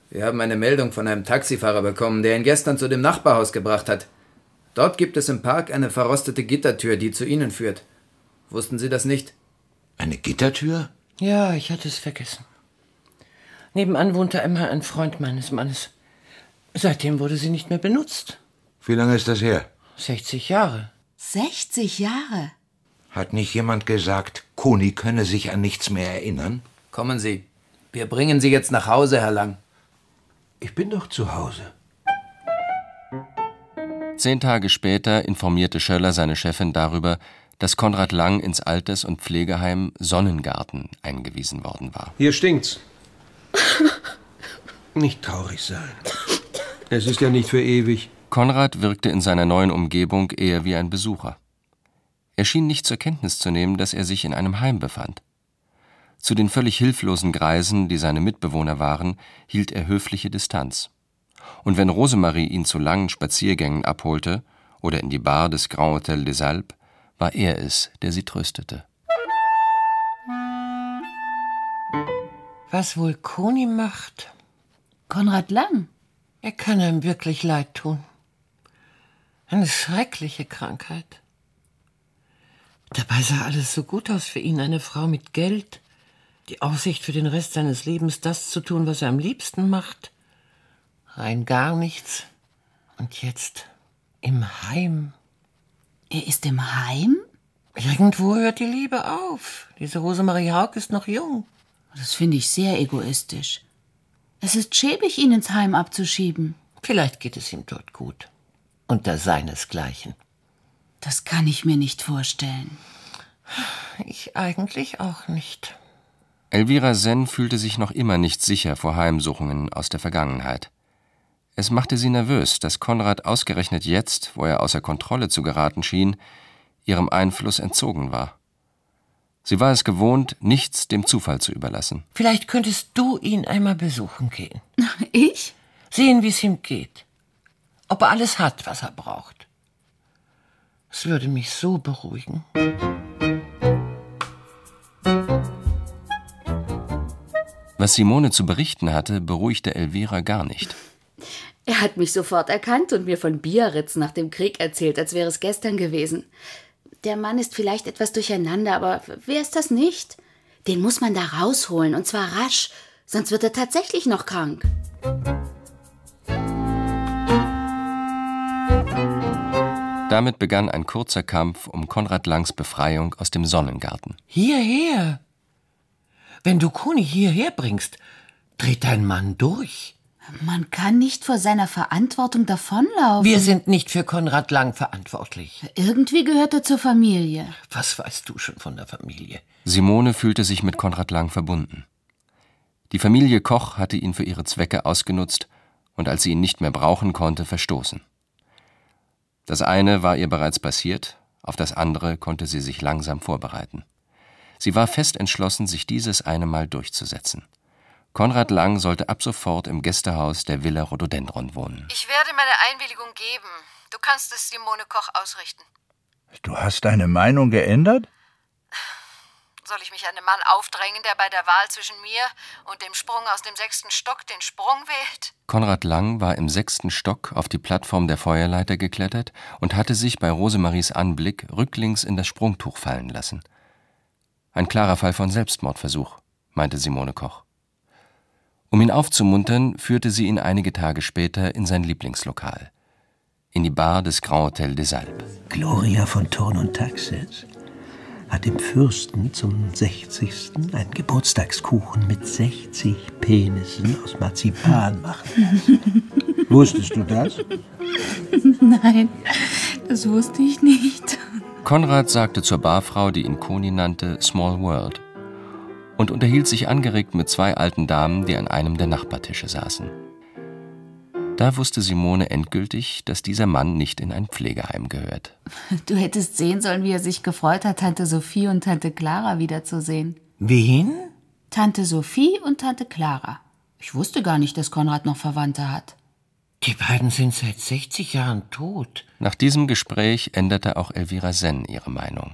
Wir haben eine Meldung von einem Taxifahrer bekommen, der ihn gestern zu dem Nachbarhaus gebracht hat. Dort gibt es im Park eine verrostete Gittertür, die zu Ihnen führt. Wussten Sie das nicht? Eine Gittertür? Ja, ich hatte es vergessen. Nebenan wohnte einmal ein Freund meines Mannes. Seitdem wurde sie nicht mehr benutzt. Wie lange ist das her? sechzig Jahre. sechzig Jahre? Hat nicht jemand gesagt, Koni könne sich an nichts mehr erinnern? Kommen Sie. Wir bringen Sie jetzt nach Hause, Herr Lang. Ich bin doch zu Hause. Zehn Tage später informierte Schöller seine Chefin darüber, dass Konrad Lang ins Alters- und Pflegeheim Sonnengarten eingewiesen worden war. Hier stinkt's. Nicht traurig sein. Es ist ja nicht für ewig. Konrad wirkte in seiner neuen Umgebung eher wie ein Besucher. Er schien nicht zur Kenntnis zu nehmen, dass er sich in einem Heim befand. Zu den völlig hilflosen Greisen, die seine Mitbewohner waren, hielt er höfliche Distanz. Und wenn Rosemarie ihn zu langen Spaziergängen abholte oder in die Bar des Grand Hotel des Alpes, war er es, der sie tröstete. Was wohl Koni macht? Konrad Lang? Er kann einem wirklich leid tun. Eine schreckliche Krankheit. Dabei sah alles so gut aus für ihn, eine Frau mit Geld, die Aussicht für den Rest seines Lebens, das zu tun, was er am liebsten macht. Rein gar nichts. Und jetzt im Heim. Er ist im Heim? Irgendwo hört die Liebe auf. Diese Rosemarie Haug ist noch jung. Das finde ich sehr egoistisch. Es ist schäbig, ihn ins Heim abzuschieben. Vielleicht geht es ihm dort gut. Unter seinesgleichen. Das kann ich mir nicht vorstellen. Ich eigentlich auch nicht. Elvira Senn fühlte sich noch immer nicht sicher vor Heimsuchungen aus der Vergangenheit. Es machte sie nervös, dass Konrad ausgerechnet jetzt, wo er außer Kontrolle zu geraten schien, ihrem Einfluss entzogen war. Sie war es gewohnt, nichts dem Zufall zu überlassen. Vielleicht könntest du ihn einmal besuchen gehen. Ich? Sehen, wie es ihm geht. Ob er alles hat, was er braucht. Es würde mich so beruhigen. Was Simone zu berichten hatte, beruhigte Elvira gar nicht. Er hat mich sofort erkannt und mir von Biarritz nach dem Krieg erzählt, als wäre es gestern gewesen. Der Mann ist vielleicht etwas durcheinander, aber wer ist das nicht? Den muss man da rausholen, und zwar rasch, sonst wird er tatsächlich noch krank. Damit begann ein kurzer Kampf um Konrad Langs Befreiung aus dem Sonnengarten. Hierher! Wenn du Koni hierher bringst, dreht dein Mann durch. Man kann nicht vor seiner Verantwortung davonlaufen. Wir sind nicht für Konrad Lang verantwortlich. Irgendwie gehört er zur Familie. Was weißt du schon von der Familie? Simone fühlte sich mit Konrad Lang verbunden. Die Familie Koch hatte ihn für ihre Zwecke ausgenutzt und als sie ihn nicht mehr brauchen konnte, verstoßen. Das eine war ihr bereits passiert, auf das andere konnte sie sich langsam vorbereiten. Sie war fest entschlossen, sich dieses eine Mal durchzusetzen. Konrad Lang sollte ab sofort im Gästehaus der Villa Rhododendron wohnen. Ich werde meine Einwilligung geben. Du kannst es Simone Koch ausrichten. Du hast deine Meinung geändert? Soll ich mich einem Mann aufdrängen, der bei der Wahl zwischen mir und dem Sprung aus dem sechsten Stock den Sprung wählt? Konrad Lang war im sechsten Stock auf die Plattform der Feuerleiter geklettert und hatte sich bei Rosemaries Anblick rücklings in das Sprungtuch fallen lassen. Ein klarer Fall von Selbstmordversuch, meinte Simone Koch. Um ihn aufzumuntern, führte sie ihn einige Tage später in sein Lieblingslokal, in die Bar des Grand Hotel des Alpes. Gloria von Thurn und Taxis hat dem Fürsten zum sechzigsten einen Geburtstagskuchen mit sechzig Penissen aus Marzipan machen lassen. Wusstest du das? Nein, das wusste ich nicht. Konrad sagte zur Barfrau, die ihn Koni nannte, Small World, und unterhielt sich angeregt mit zwei alten Damen, die an einem der Nachbartische saßen. Da wusste Simone endgültig, dass dieser Mann nicht in ein Pflegeheim gehört. Du hättest sehen sollen, wie er sich gefreut hat, Tante Sophie und Tante Clara wiederzusehen. Wen? Tante Sophie und Tante Clara. Ich wusste gar nicht, dass Konrad noch Verwandte hat. Die beiden sind seit sechzig Jahren tot. Nach diesem Gespräch änderte auch Elvira Senn ihre Meinung.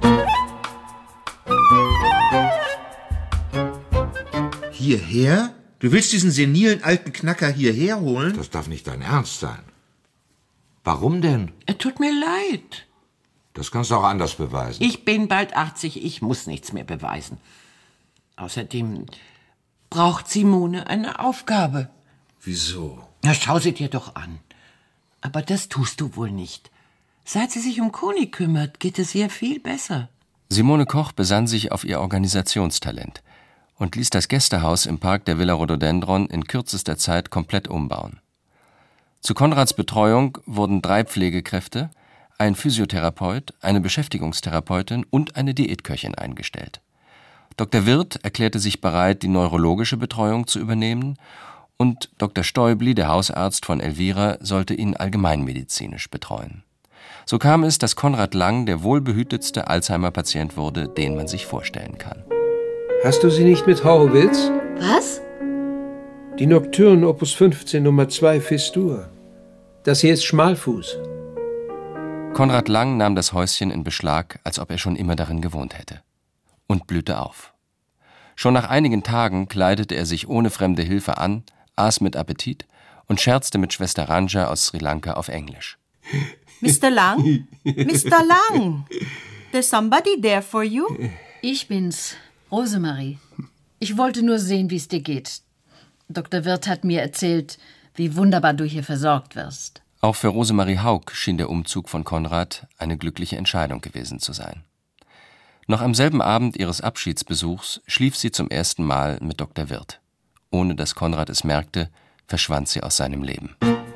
Hierher? Du willst diesen senilen alten Knacker hierher holen? Das darf nicht dein Ernst sein. Warum denn? Er tut mir leid. Das kannst du auch anders beweisen. Ich bin bald achtzig, ich muss nichts mehr beweisen. Außerdem braucht Simone eine Aufgabe. Wieso? Na, schau sie dir doch an. Aber das tust du wohl nicht. Seit sie sich um Koni kümmert, geht es ihr viel besser. Simone Koch besann sich auf ihr Organisationstalent und ließ das Gästehaus im Park der Villa Rhododendron in kürzester Zeit komplett umbauen. Zu Konrads Betreuung wurden drei Pflegekräfte, ein Physiotherapeut, eine Beschäftigungstherapeutin und eine Diätköchin eingestellt. Doktor Wirth erklärte sich bereit, die neurologische Betreuung zu übernehmen, und Doktor Stäubli, der Hausarzt von Elvira, sollte ihn allgemeinmedizinisch betreuen. So kam es, dass Konrad Lang der wohlbehütetste Alzheimer-Patient wurde, den man sich vorstellen kann. Hast du sie nicht mit Horowitz? Was? Die Nocturne Opus fünfzehn Nummer zwei Fis-Dur. Das hier ist Schmalfuß. Konrad Lang nahm das Häuschen in Beschlag, als ob er schon immer darin gewohnt hätte. Und blühte auf. Schon nach einigen Tagen kleidete er sich ohne fremde Hilfe an, aß mit Appetit und scherzte mit Schwester Ranja aus Sri Lanka auf Englisch. Mister Lang? Mister Lang? There's somebody there for you? Ich bin's, Rosemarie. Ich wollte nur sehen, wie es dir geht. Doktor Wirth hat mir erzählt, wie wunderbar du hier versorgt wirst. Auch für Rosemarie Haug schien der Umzug von Konrad eine glückliche Entscheidung gewesen zu sein. Noch am selben Abend ihres Abschiedsbesuchs schlief sie zum ersten Mal mit Doktor Wirth. Ohne dass Konrad es merkte, verschwand sie aus seinem Leben.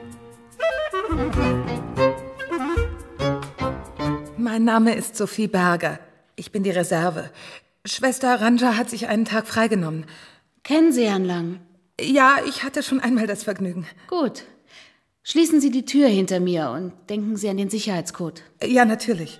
Mein Name ist Sophie Berger. Ich bin die Reserve. Schwester Ranja hat sich einen Tag freigenommen. Kennen Sie Herrn Lang? Ja, ich hatte schon einmal das Vergnügen. Gut. Schließen Sie die Tür hinter mir und denken Sie an den Sicherheitscode. Ja, natürlich.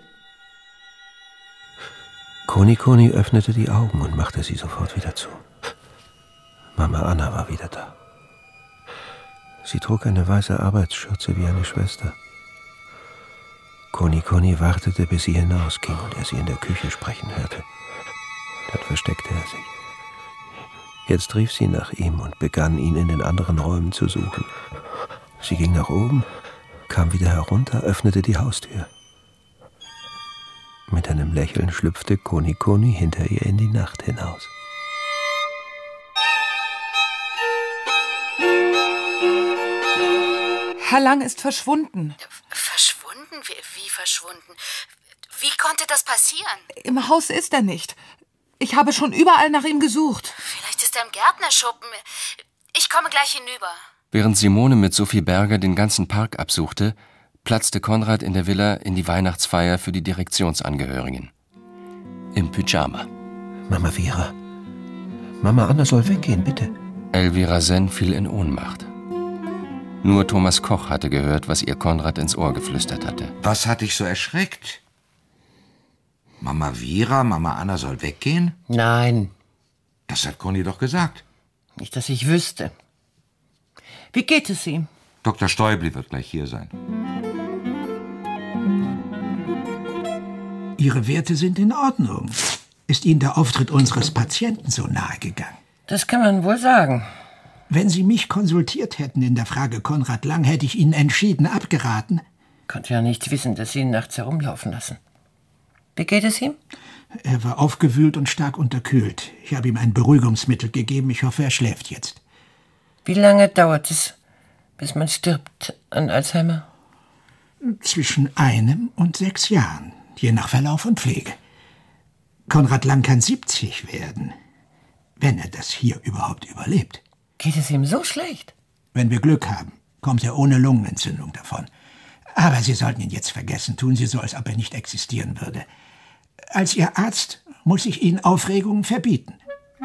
Koni Koni öffnete die Augen und machte sie sofort wieder zu. Mama Anna war wieder da. Sie trug eine weiße Arbeitsschürze wie eine Schwester. Koni Koni wartete, bis sie hinausging und er sie in der Küche sprechen hörte. Dann versteckte er sich. Jetzt rief sie nach ihm und begann, ihn in den anderen Räumen zu suchen. Sie ging nach oben, kam wieder herunter, öffnete die Haustür. Mit einem Lächeln schlüpfte Koni Koni hinter ihr in die Nacht hinaus. Herr Lang ist verschwunden. Verschwunden? Wie, wie verschwunden? Wie konnte das passieren? Im Haus ist er nicht. Ich habe schon überall nach ihm gesucht. Vielleicht ist er im Gärtnerschuppen. Ich komme gleich hinüber. Während Simone mit Sophie Berger den ganzen Park absuchte, platzte Konrad in der Villa in die Weihnachtsfeier für die Direktionsangehörigen. Im Pyjama. Mama Vera. Mama Anna soll weggehen, bitte. Elvira Senn fiel in Ohnmacht. Nur Thomas Koch hatte gehört, was ihr Konrad ins Ohr geflüstert hatte. Was hat dich so erschreckt? Mama Vera, Mama Anna soll weggehen? Nein. Das hat Conny doch gesagt. Nicht, dass ich wüsste. Wie geht es ihm? Doktor Stäubli wird gleich hier sein. Ihre Werte sind in Ordnung. Ist Ihnen der Auftritt unseres Patienten so nahe gegangen? Das kann man wohl sagen. Wenn Sie mich konsultiert hätten in der Frage Konrad Lang, hätte ich Ihnen entschieden abgeraten. Konnte ja nicht wissen, dass Sie ihn nachts herumlaufen lassen. Wie geht es ihm? Er war aufgewühlt und stark unterkühlt. Ich habe ihm ein Beruhigungsmittel gegeben. Ich hoffe, er schläft jetzt. Wie lange dauert es, bis man stirbt an Alzheimer? Zwischen einem und sechs Jahren, je nach Verlauf und Pflege. Konrad Lang kann siebzig werden, wenn er das hier überhaupt überlebt. Geht es ihm so schlecht? Wenn wir Glück haben, kommt er ohne Lungenentzündung davon. Aber Sie sollten ihn jetzt vergessen. Tun Sie so, als ob er nicht existieren würde. Als Ihr Arzt muss ich Ihnen Aufregungen verbieten.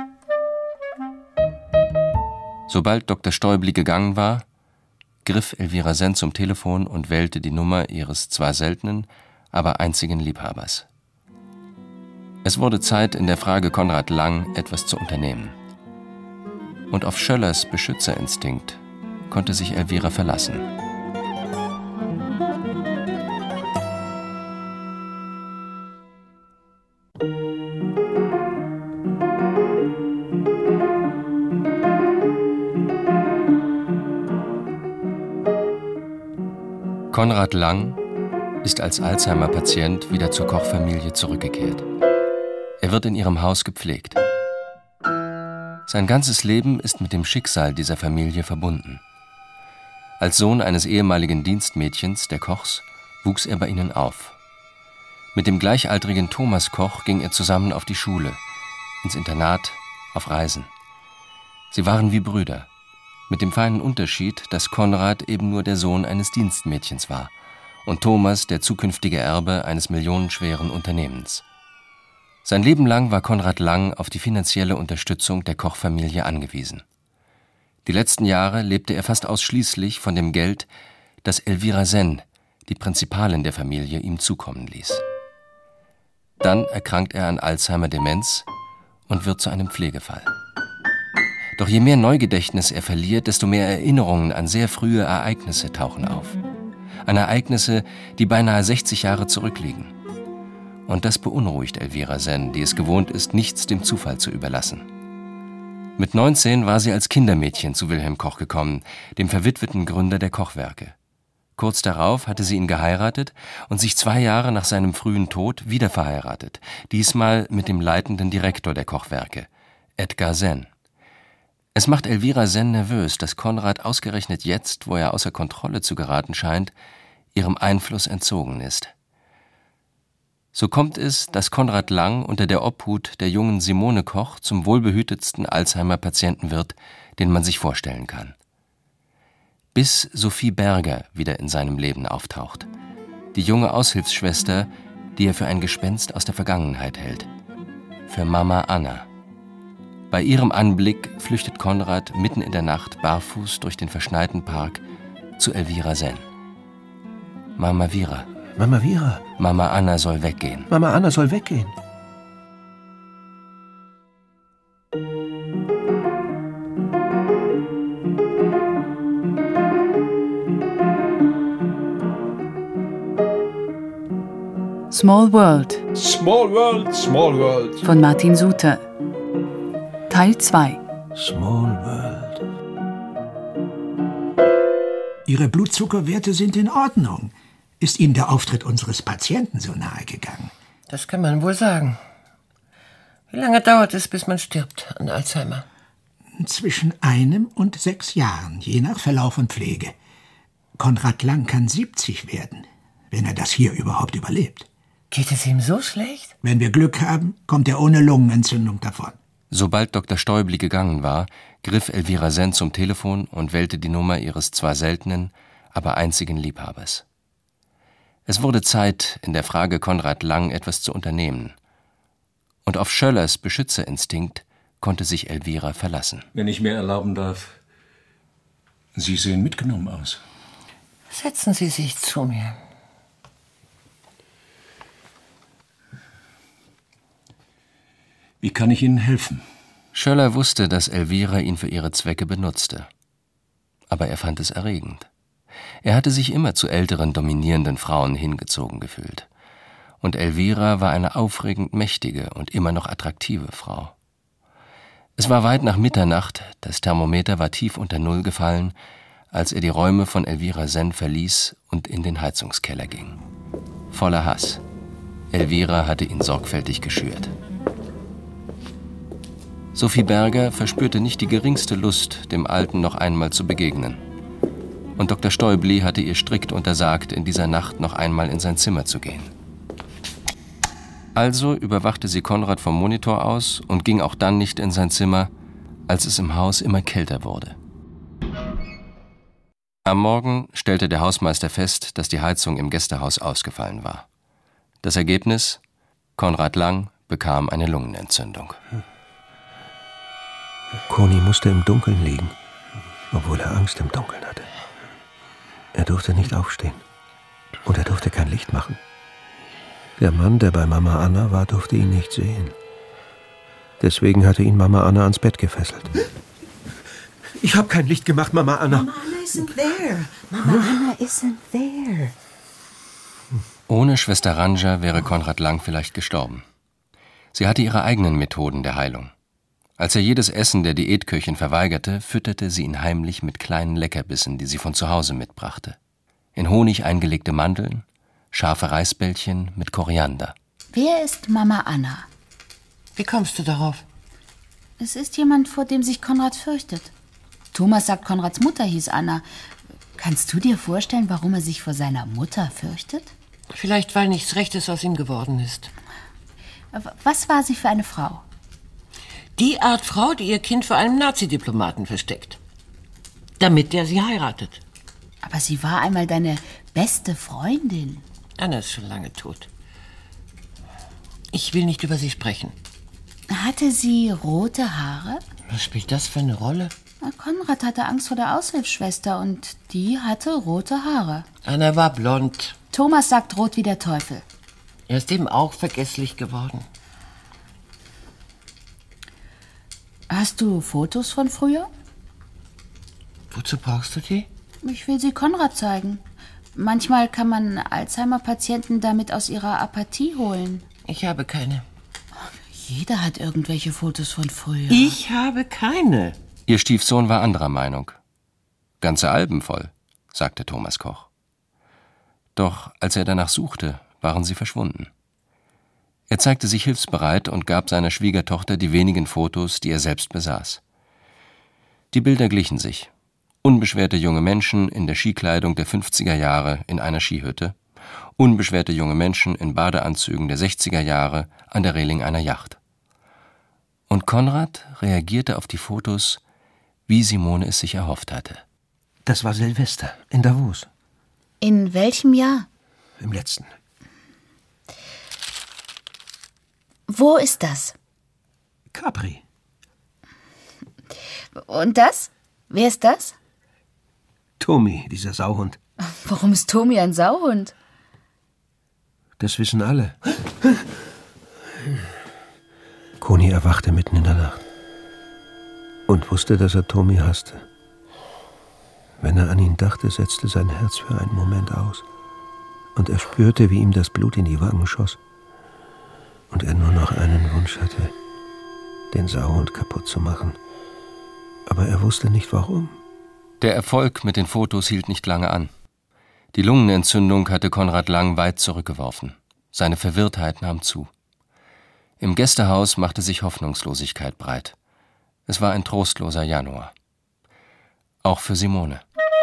Sobald Doktor Stäubli gegangen war, griff Elvira Senn zum Telefon und wählte die Nummer ihres zwar seltenen, aber einzigen Liebhabers. Es wurde Zeit, in der Frage Konrad Lang etwas zu unternehmen. Und auf Schöllers Beschützerinstinkt konnte sich Elvira verlassen. Konrad Lang ist als Alzheimer-Patient wieder zur Koch-Familie zurückgekehrt. Er wird in ihrem Haus gepflegt. Sein ganzes Leben ist mit dem Schicksal dieser Familie verbunden. Als Sohn eines ehemaligen Dienstmädchens, der Kochs, wuchs er bei ihnen auf. Mit dem gleichaltrigen Thomas Koch ging er zusammen auf die Schule, ins Internat, auf Reisen. Sie waren wie Brüder, mit dem feinen Unterschied, dass Konrad eben nur der Sohn eines Dienstmädchens war und Thomas der zukünftige Erbe eines millionenschweren Unternehmens. Sein Leben lang war Konrad Lang auf die finanzielle Unterstützung der Koch-Familie angewiesen. Die letzten Jahre lebte er fast ausschließlich von dem Geld, das Elvira Senn, die Prinzipalin der Familie, ihm zukommen ließ. Dann erkrankt er an Alzheimer-Demenz und wird zu einem Pflegefall. Doch je mehr Neugedächtnis er verliert, desto mehr Erinnerungen an sehr frühe Ereignisse tauchen auf. An Ereignisse, die beinahe sechzig Jahre zurückliegen. Und das beunruhigt Elvira Senn, die es gewohnt ist, nichts dem Zufall zu überlassen. Mit neunzehn war sie als Kindermädchen zu Wilhelm Koch gekommen, dem verwitweten Gründer der Kochwerke. Kurz darauf hatte sie ihn geheiratet und sich zwei Jahre nach seinem frühen Tod wieder verheiratet, diesmal mit dem leitenden Direktor der Kochwerke, Edgar Senn. Es macht Elvira Senn nervös, dass Konrad ausgerechnet jetzt, wo er außer Kontrolle zu geraten scheint, ihrem Einfluss entzogen ist. So kommt es, dass Konrad Lang unter der Obhut der jungen Simone Koch zum wohlbehütetsten Alzheimer-Patienten wird, den man sich vorstellen kann. Bis Sophie Berger wieder in seinem Leben auftaucht. Die junge Aushilfsschwester, die er für ein Gespenst aus der Vergangenheit hält. Für Mama Anna. Bei ihrem Anblick flüchtet Konrad mitten in der Nacht barfuß durch den verschneiten Park zu Elvira Senn. Mama Vira. Mama Vira. Mama Anna soll weggehen. Mama Anna soll weggehen. Small World. Small World, Small World. Von Martin Suter. Teil zwei. Small World. Ihre Blutzuckerwerte sind in Ordnung. Ist Ihnen der Auftritt unseres Patienten so nahe gegangen? Das kann man wohl sagen. Wie lange dauert es, bis man stirbt an Alzheimer? Zwischen einem und sechs Jahren, je nach Verlauf und Pflege. Konrad Lang kann siebzig werden, wenn er das hier überhaupt überlebt. Geht es ihm so schlecht? Wenn wir Glück haben, kommt er ohne Lungenentzündung davon. Sobald Doktor Stäubli gegangen war, griff Elvira Senn zum Telefon und wählte die Nummer ihres zwar seltenen, aber einzigen Liebhabers. Es wurde Zeit, in der Frage Konrad Lang etwas zu unternehmen. Und auf Schöllers Beschützerinstinkt konnte sich Elvira verlassen. Wenn ich mir erlauben darf, Sie sehen mitgenommen aus. Setzen Sie sich zu mir. Wie kann ich Ihnen helfen? Schöller wusste, dass Elvira ihn für ihre Zwecke benutzte. Aber er fand es erregend. Er hatte sich immer zu älteren, dominierenden Frauen hingezogen gefühlt. Und Elvira war eine aufregend mächtige und immer noch attraktive Frau. Es war weit nach Mitternacht, das Thermometer war tief unter Null gefallen, als er die Räume von Elvira Senn verließ und in den Heizungskeller ging. Voller Hass. Elvira hatte ihn sorgfältig geschürt. Sophie Berger verspürte nicht die geringste Lust, dem Alten noch einmal zu begegnen. Und Doktor Stäubli hatte ihr strikt untersagt, in dieser Nacht noch einmal in sein Zimmer zu gehen. Also überwachte sie Konrad vom Monitor aus und ging auch dann nicht in sein Zimmer, als es im Haus immer kälter wurde. Am Morgen stellte der Hausmeister fest, dass die Heizung im Gästehaus ausgefallen war. Das Ergebnis? Konrad Lang bekam eine Lungenentzündung. Koni musste im Dunkeln liegen, obwohl er Angst im Dunkeln hatte. Er durfte nicht aufstehen und er durfte kein Licht machen. Der Mann, der bei Mama Anna war, durfte ihn nicht sehen. Deswegen hatte ihn Mama Anna ans Bett gefesselt. Ich habe kein Licht gemacht, Mama Anna. Mama Anna isn't there. Mama Anna isn't there. Ohne Schwester Ranja wäre Konrad Lang vielleicht gestorben. Sie hatte ihre eigenen Methoden der Heilung. Als er jedes Essen der Diätköchin verweigerte, fütterte sie ihn heimlich mit kleinen Leckerbissen, die sie von zu Hause mitbrachte. in Honig eingelegte Mandeln, scharfe Reisbällchen mit Koriander. Wer ist Mama Anna? Wie kommst du darauf? Es ist jemand, vor dem sich Konrad fürchtet. Thomas sagt, Konrads Mutter hieß Anna. Kannst du dir vorstellen, warum er sich vor seiner Mutter fürchtet? Vielleicht, weil nichts Rechtes aus ihm geworden ist. Was war sie für eine Frau? Die Art Frau, die ihr Kind vor einem Nazidiplomaten versteckt. Damit der sie heiratet. Aber sie war einmal deine beste Freundin. Anna ist schon lange tot. Ich will nicht über sie sprechen. Hatte sie rote Haare? Was spielt das für eine Rolle? Konrad hatte Angst vor der Aushilfsschwester und die hatte rote Haare. Anna war blond. Thomas sagt rot wie der Teufel. Er ist eben auch vergesslich geworden. Hast du Fotos von früher? Wozu brauchst du die? Ich will sie Konrad zeigen. Manchmal kann man Alzheimer-Patienten damit aus ihrer Apathie holen. Ich habe keine. Jeder hat irgendwelche Fotos von früher. Ich habe keine. Ihr Stiefsohn war anderer Meinung. Ganze Alben voll, sagte Thomas Koch. Doch als er danach suchte, waren sie verschwunden. Er zeigte sich hilfsbereit und gab seiner Schwiegertochter die wenigen Fotos, die er selbst besaß. Die Bilder glichen sich. Unbeschwerte junge Menschen in der Skikleidung der fünfziger Jahre in einer Skihütte, unbeschwerte junge Menschen in Badeanzügen der sechziger Jahre an der Reling einer Yacht. Und Konrad reagierte auf die Fotos, wie Simone es sich erhofft hatte. Das war Silvester in Davos. In welchem Jahr? Im letzten. Wo ist das? Capri. Und das? Wer ist das? Tommy, dieser Sauhund. Warum ist Tommy ein Sauhund? Das wissen alle. Koni erwachte mitten in der Nacht und wusste, dass er Tommy hasste. Wenn er an ihn dachte, setzte sein Herz für einen Moment aus und er spürte, wie ihm das Blut in die Wangen schoss und er nur noch einen Wunsch hatte, den Sauhund kaputt zu machen. Aber er wusste nicht, warum. Der Erfolg mit den Fotos hielt nicht lange an. Die Lungenentzündung hatte Konrad Lang weit zurückgeworfen. Seine Verwirrtheit nahm zu. Im Gästehaus machte sich Hoffnungslosigkeit breit. Es war ein trostloser Januar. Auch für Simone.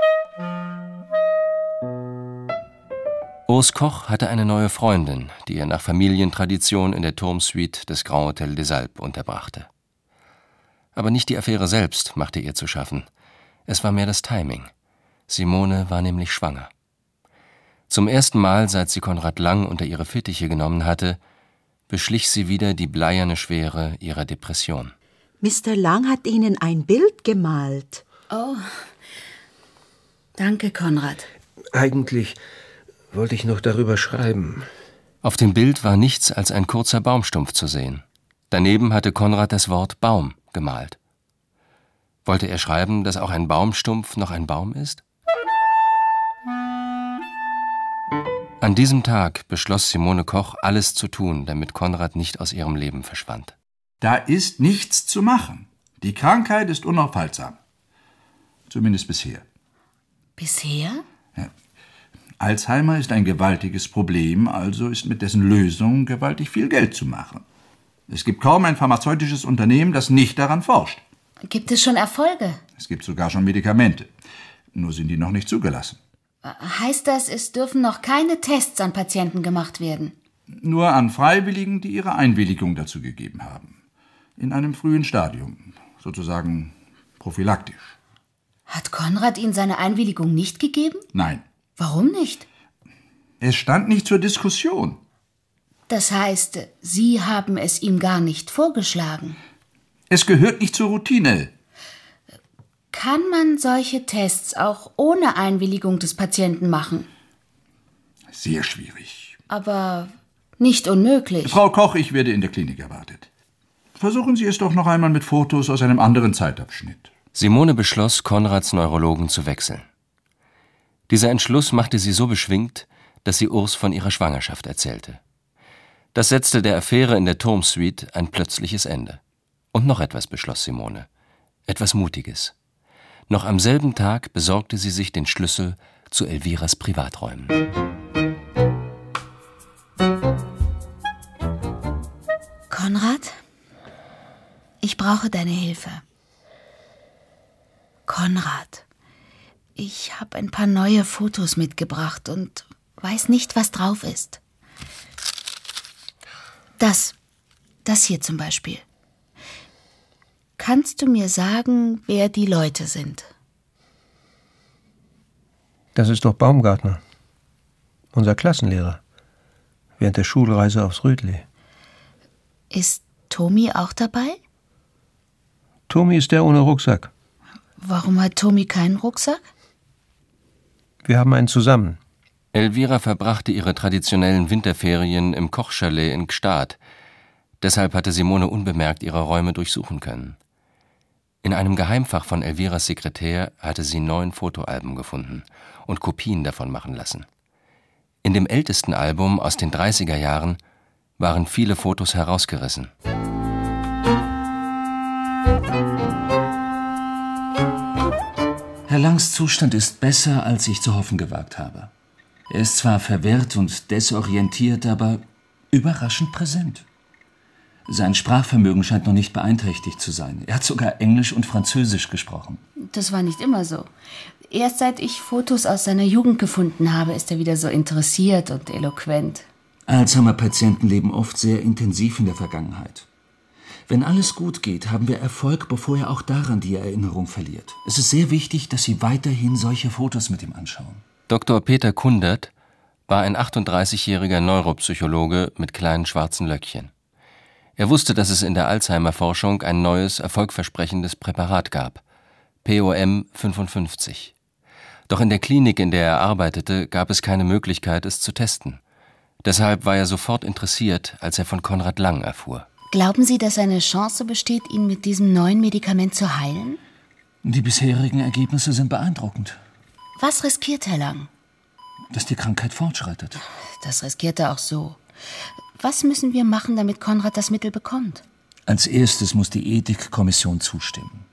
Urs Koch hatte eine neue Freundin, die er nach Familientradition in der Turmsuite des Grand Hotel des Alpes unterbrachte. Aber nicht die Affäre selbst machte ihr zu schaffen. Es war mehr das Timing. Simone war nämlich schwanger. Zum ersten Mal, seit sie Konrad Lang unter ihre Fittiche genommen hatte, beschlich sie wieder die bleierne Schwere ihrer Depression. Mister Lang hat Ihnen ein Bild gemalt. Oh, danke, Konrad. Eigentlich wollte ich noch darüber schreiben. Auf dem Bild war nichts als ein kurzer Baumstumpf zu sehen. Daneben hatte Konrad das Wort Baum gemalt. Wollte er schreiben, dass auch ein Baumstumpf noch ein Baum ist? An diesem Tag beschloss Simone Koch, alles zu tun, damit Konrad nicht aus ihrem Leben verschwand. Da ist nichts zu machen. Die Krankheit ist unaufhaltsam. Zumindest bisher. Bisher? Ja. Alzheimer ist ein gewaltiges Problem, also ist mit dessen Lösung gewaltig viel Geld zu machen. Es gibt kaum ein pharmazeutisches Unternehmen, das nicht daran forscht. Gibt es schon Erfolge? Es gibt sogar schon Medikamente. Nur sind die noch nicht zugelassen. Heißt das, es dürfen noch keine Tests an Patienten gemacht werden? Nur an Freiwilligen, die ihre Einwilligung dazu gegeben haben. In einem frühen Stadium, sozusagen prophylaktisch. Hat Konrad Ihnen seine Einwilligung nicht gegeben? Nein. Warum nicht? Es stand nicht zur Diskussion. Das heißt, Sie haben es ihm gar nicht vorgeschlagen. Es gehört nicht zur Routine. Kann man solche Tests auch ohne Einwilligung des Patienten machen? Sehr schwierig. Aber nicht unmöglich. Frau Koch, ich werde in der Klinik erwartet. Versuchen Sie es doch noch einmal mit Fotos aus einem anderen Zeitabschnitt. Simone beschloss, Konrads Neurologen zu wechseln. Dieser Entschluss machte sie so beschwingt, dass sie Urs von ihrer Schwangerschaft erzählte. Das setzte der Affäre in der Turmsuite ein plötzliches Ende. Und noch etwas beschloss Simone. Etwas Mutiges. Noch am selben Tag besorgte sie sich den Schlüssel zu Elviras Privaträumen. Konrad, ich brauche deine Hilfe. Konrad, ich habe ein paar neue Fotos mitgebracht und weiß nicht, was drauf ist. Das, das hier zum Beispiel. Kannst du mir sagen, wer die Leute sind? Das ist doch Baumgartner, unser Klassenlehrer, während der Schulreise aufs Rütli. Ist Tomi auch dabei? Tomi ist der ohne Rucksack. Warum hat Tomi keinen Rucksack? Wir haben einen zusammen. Elvira verbrachte ihre traditionellen Winterferien im Kochchalet in Gstaad. Deshalb hatte Simone unbemerkt ihre Räume durchsuchen können. In einem Geheimfach von Elviras Sekretär hatte sie neun Fotoalben gefunden und Kopien davon machen lassen. In dem ältesten Album aus den dreißiger Jahren waren viele Fotos herausgerissen. Herr Langs Zustand ist besser, als ich zu hoffen gewagt habe. Er ist zwar verwirrt und desorientiert, aber überraschend präsent. Sein Sprachvermögen scheint noch nicht beeinträchtigt zu sein. Er hat sogar Englisch und Französisch gesprochen. Das war nicht immer so. Erst seit ich Fotos aus seiner Jugend gefunden habe, ist er wieder so interessiert und eloquent. Alzheimer-Patienten leben oft sehr intensiv in der Vergangenheit. Wenn alles gut geht, haben wir Erfolg, bevor er auch daran die Erinnerung verliert. Es ist sehr wichtig, dass Sie weiterhin solche Fotos mit ihm anschauen. Doktor Peter Kundert war ein achtunddreißigjähriger Neuropsychologe mit kleinen schwarzen Löckchen. Er wusste, dass es in der Alzheimer-Forschung ein neues, erfolgversprechendes Präparat gab, P O M fünfundfünfzig. Doch in der Klinik, in der er arbeitete, gab es keine Möglichkeit, es zu testen. Deshalb war er sofort interessiert, als er von Konrad Lang erfuhr. Glauben Sie, dass eine Chance besteht, ihn mit diesem neuen Medikament zu heilen? Die bisherigen Ergebnisse sind beeindruckend. Was riskiert Herr Lang? Dass die Krankheit fortschreitet. Das riskiert er auch so. Was müssen wir machen, damit Konrad das Mittel bekommt? Als erstes muss die Ethikkommission zustimmen.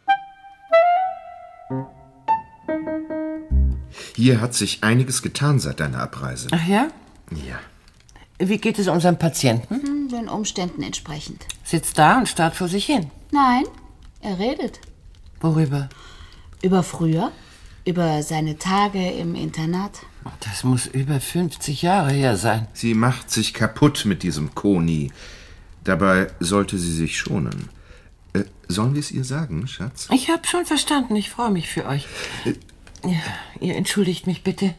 Hier hat sich einiges getan seit deiner Abreise. Ach ja? Ja. Wie geht es unserem Patienten? Hm, den Umständen entsprechend. Sitzt da und starrt vor sich hin. Nein, er redet. Worüber? Über früher, über seine Tage im Internat. Das muss über fünfzig Jahre her sein. Sie macht sich kaputt mit diesem Koni. Dabei sollte sie sich schonen. Äh, sollen wir es ihr sagen, Schatz? Ich habe schon verstanden, ich freue mich für euch. Äh, ja, ihr entschuldigt mich bitte.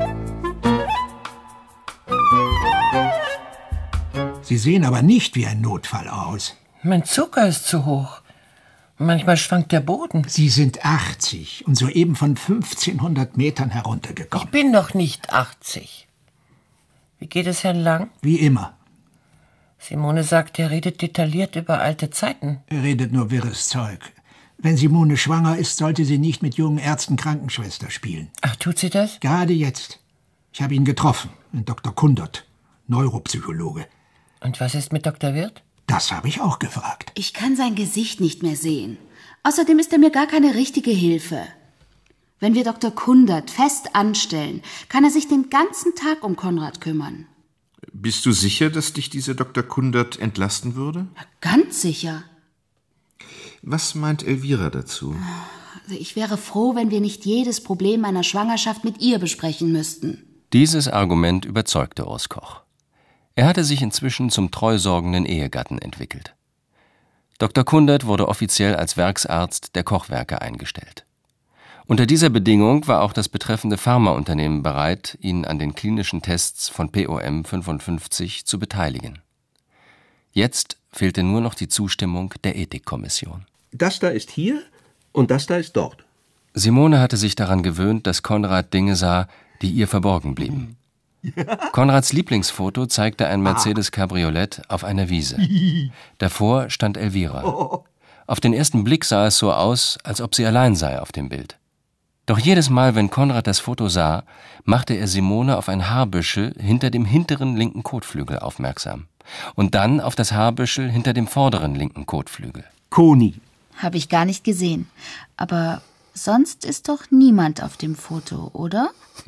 Sie sehen aber nicht wie ein Notfall aus. Mein Zucker ist zu hoch. Manchmal schwankt der Boden. Sie sind achtzig und soeben von fünfzehnhundert Metern heruntergekommen. Ich bin doch nicht achtzig. Wie geht es Herrn Lang? Wie immer. Simone sagt, er redet detailliert über alte Zeiten. Er redet nur wirres Zeug. Wenn Simone schwanger ist, sollte sie nicht mit jungen Ärzten Krankenschwester spielen. Ach, tut sie das? Gerade jetzt. Ich habe ihn getroffen, Doktor Kundert, Neuropsychologe. Und was ist mit Doktor Wirth? Das habe ich auch gefragt. Ich kann sein Gesicht nicht mehr sehen. Außerdem ist er mir gar keine richtige Hilfe. Wenn wir Doktor Kundert fest anstellen, kann er sich den ganzen Tag um Konrad kümmern. Bist du sicher, dass dich dieser Doktor Kundert entlasten würde? Ganz sicher. Was meint Elvira dazu? Also ich wäre froh, wenn wir nicht jedes Problem meiner Schwangerschaft mit ihr besprechen müssten. Dieses Argument überzeugte Urs Koch. Er hatte sich inzwischen zum treusorgenden Ehegatten entwickelt. Doktor Kundert wurde offiziell als Werksarzt der Kochwerke eingestellt. Unter dieser Bedingung war auch das betreffende Pharmaunternehmen bereit, ihn an den klinischen Tests von P O M fünfundfünfzig zu beteiligen. Jetzt fehlte nur noch die Zustimmung der Ethikkommission. Das da ist hier und das da ist dort. Simone hatte sich daran gewöhnt, dass Konrad Dinge sah, die ihr verborgen blieben. Konrads Lieblingsfoto zeigte ein Mercedes-Cabriolet auf einer Wiese. Davor stand Elvira. Auf den ersten Blick sah es so aus, als ob sie allein sei auf dem Bild. Doch jedes Mal, wenn Konrad das Foto sah, machte er Simone auf ein Haarbüschel hinter dem hinteren linken Kotflügel aufmerksam. Und dann auf das Haarbüschel hinter dem vorderen linken Kotflügel. Koni. Habe ich gar nicht gesehen. Aber Sonst ist doch niemand auf dem Foto, oder?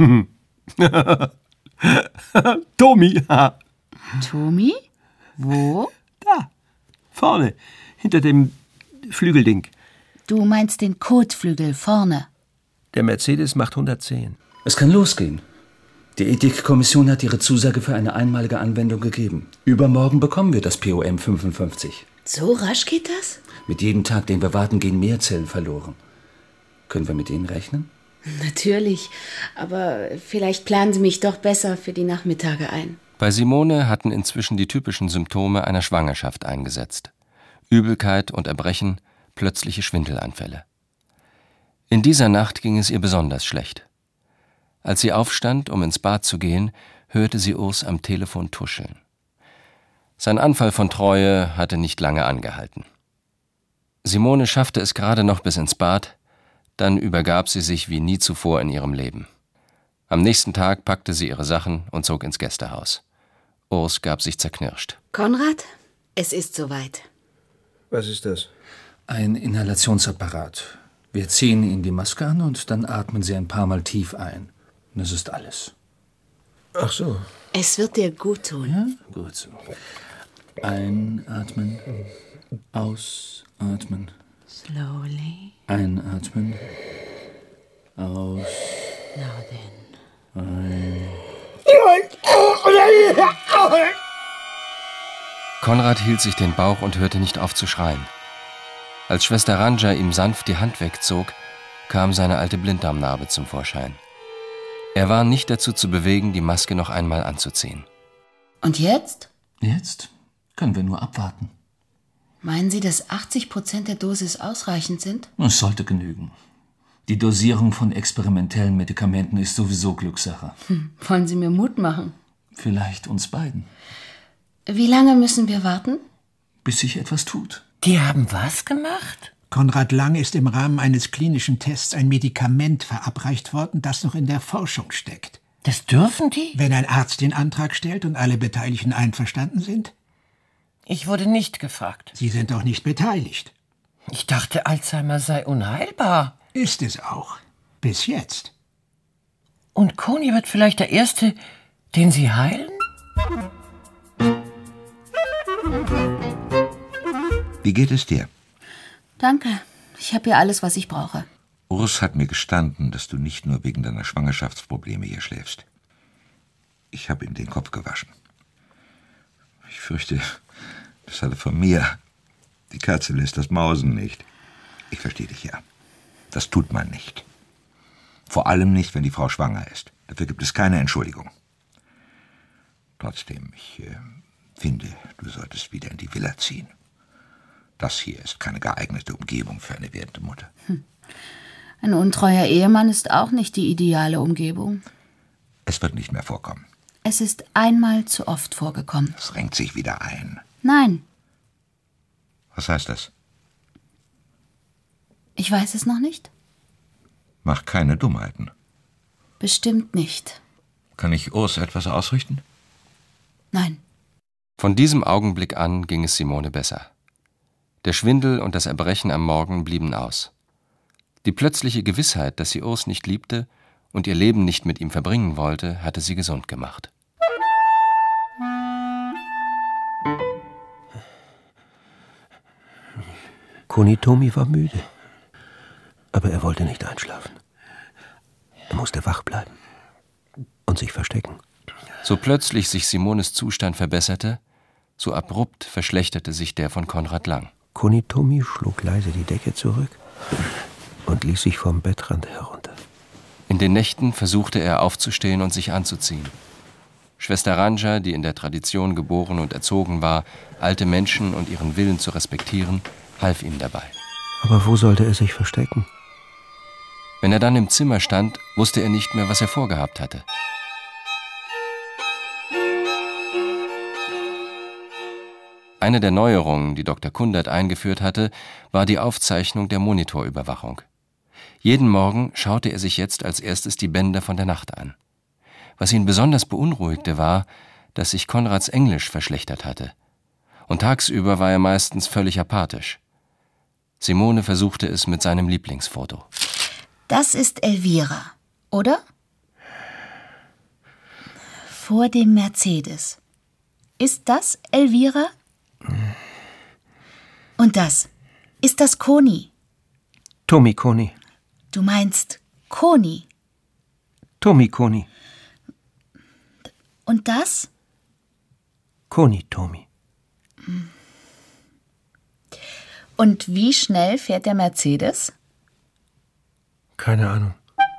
Tommy, ja. Tommy? Wo? Da, vorne, hinter dem Flügelding. Du meinst den Kotflügel vorne. Der Mercedes macht hundertzehn. Es kann losgehen. Die Ethikkommission hat ihre Zusage für eine einmalige Anwendung gegeben. Übermorgen bekommen wir das P O M fünfundfünfzig. So rasch geht das? Mit jedem Tag, den wir warten, gehen mehr Zellen verloren. Können wir mit ihnen rechnen? Natürlich, aber vielleicht planen Sie mich doch besser für die Nachmittage ein. Bei Simone hatten inzwischen die typischen Symptome einer Schwangerschaft eingesetzt. Übelkeit und Erbrechen, plötzliche Schwindelanfälle. In dieser Nacht ging es ihr besonders schlecht. Als sie aufstand, um ins Bad zu gehen, hörte sie Urs am Telefon tuscheln. Sein Anfall von Treue hatte nicht lange angehalten. Simone schaffte es gerade noch bis ins Bad, dann übergab sie sich wie nie zuvor in ihrem Leben. Am nächsten Tag packte sie ihre Sachen und zog ins Gästehaus. Urs gab sich zerknirscht. Konrad, es ist soweit. Was ist das? Ein Inhalationsapparat. Wir ziehen Ihnen die Maske an und dann atmen Sie ein paar Mal tief ein. Das ist alles. Ach so. Es wird dir gut tun. Ja, gut so. Einatmen, ausatmen. Slowly. Einatmen, aus. Now then. Ein. Konrad hielt sich den Bauch und hörte nicht auf zu schreien. Als Schwester Ranja ihm sanft die Hand wegzog, kam seine alte Blinddarmnarbe zum Vorschein. Er war nicht dazu zu bewegen, die Maske noch einmal anzuziehen. Und jetzt? Jetzt können wir nur abwarten. Meinen Sie, dass achtzig Prozent der Dosis ausreichend sind? Es sollte genügen. Die Dosierung von experimentellen Medikamenten ist sowieso Glückssache. Hm, wollen Sie mir Mut machen? Vielleicht uns beiden. Wie lange müssen wir warten? Bis sich etwas tut. Die haben was gemacht? Konrad Lang ist im Rahmen eines klinischen Tests ein Medikament verabreicht worden, das noch in der Forschung steckt. Das dürfen die? Wenn ein Arzt den Antrag stellt und alle Beteiligten einverstanden sind? Ich wurde nicht gefragt. Sie sind doch nicht beteiligt. Ich dachte, Alzheimer sei unheilbar. Ist es auch. Bis jetzt. Und Koni wird vielleicht der Erste, den Sie heilen? Wie geht es dir? Danke. Ich habe hier alles, was ich brauche. Urs hat mir gestanden, dass du nicht nur wegen deiner Schwangerschaftsprobleme hier schläfst. Ich habe ihm den Kopf gewaschen. Ich fürchte, das hatte von mir. Die Katze lässt das Mausen nicht. Ich verstehe dich ja. Das tut man nicht. Vor allem nicht, wenn die Frau schwanger ist. Dafür gibt es keine Entschuldigung. Trotzdem, ich äh, finde, du solltest wieder in die Villa ziehen. Das hier ist keine geeignete Umgebung für eine werdende Mutter. Hm. Ein untreuer Ehemann ist auch nicht die ideale Umgebung. Es wird nicht mehr vorkommen. Es ist einmal zu oft vorgekommen. Es renkt sich wieder ein. Nein. Was heißt das? Ich weiß es noch nicht. Mach keine Dummheiten. Bestimmt nicht. Kann ich Urs etwas ausrichten? Nein. Von diesem Augenblick an ging es Simone besser. Der Schwindel und das Erbrechen am Morgen blieben aus. Die plötzliche Gewissheit, dass sie Urs nicht liebte und ihr Leben nicht mit ihm verbringen wollte, hatte sie gesund gemacht. Konitomi war müde. Aber er wollte nicht einschlafen. Er musste wach bleiben und sich verstecken. So plötzlich sich Simones Zustand verbesserte, so abrupt verschlechterte sich der von Konrad Lang. Konitomi schlug leise die Decke zurück und ließ sich vom Bettrand herunter. In den Nächten versuchte er aufzustehen und sich anzuziehen. Schwester Ranja, die in der Tradition geboren und erzogen war, alte Menschen und ihren Willen zu respektieren, half ihm dabei. Aber wo sollte er sich verstecken? Wenn er dann im Zimmer stand, wusste er nicht mehr, was er vorgehabt hatte. Eine der Neuerungen, die Doktor Kundert eingeführt hatte, war die Aufzeichnung der Monitorüberwachung. Jeden Morgen schaute er sich jetzt als erstes die Bänder von der Nacht an. Was ihn besonders beunruhigte, war, dass sich Konrads Englisch verschlechtert hatte. Und tagsüber war er meistens völlig apathisch. Simone versuchte es mit seinem Lieblingsfoto. Das ist Elvira, oder? Vor dem Mercedes. Ist das Elvira? Und das? Ist das Koni? Tommy Koni. Du meinst Koni? Tommy Koni. Und das? Koni Tommy. Und wie schnell fährt der Mercedes? Keine Ahnung.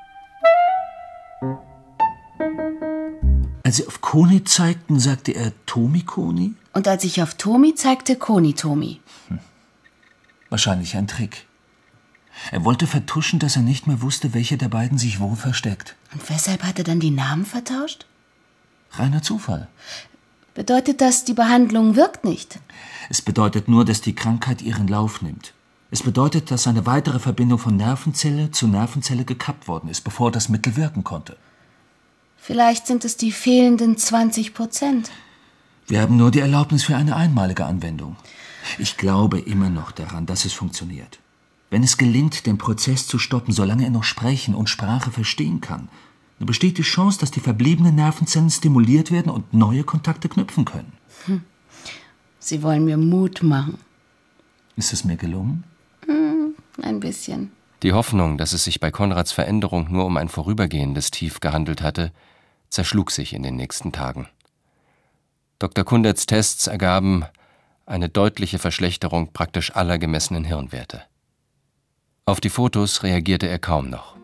Als Sie auf Koni zeigten, sagte er Tommy Koni? Und als ich auf Tommy zeigte, Koni Tommy. Hm. Wahrscheinlich ein Trick. Er wollte vertuschen, dass er nicht mehr wusste, welche der beiden sich wo versteckt. Und weshalb hat er dann die Namen vertauscht? Reiner Zufall. Bedeutet das, die Behandlung wirkt nicht? Es bedeutet nur, dass die Krankheit ihren Lauf nimmt. Es bedeutet, dass eine weitere Verbindung von Nervenzelle zu Nervenzelle gekappt worden ist, bevor das Mittel wirken konnte. Vielleicht sind es die fehlenden zwanzig Prozent. Wir haben nur die Erlaubnis für eine einmalige Anwendung. Ich glaube immer noch daran, dass es funktioniert. Wenn es gelingt, den Prozess zu stoppen, solange er noch sprechen und Sprache verstehen kann, dann besteht die Chance, dass die verbliebenen Nervenzellen stimuliert werden und neue Kontakte knüpfen können. Hm. Sie wollen mir Mut machen. Ist es mir gelungen? Hm, ein bisschen. Die Hoffnung, dass es sich bei Konrads Veränderung nur um ein vorübergehendes Tief gehandelt hatte, zerschlug sich in den nächsten Tagen. Doktor Kunderts Tests ergaben eine deutliche Verschlechterung praktisch aller gemessenen Hirnwerte. Auf die Fotos reagierte er kaum noch.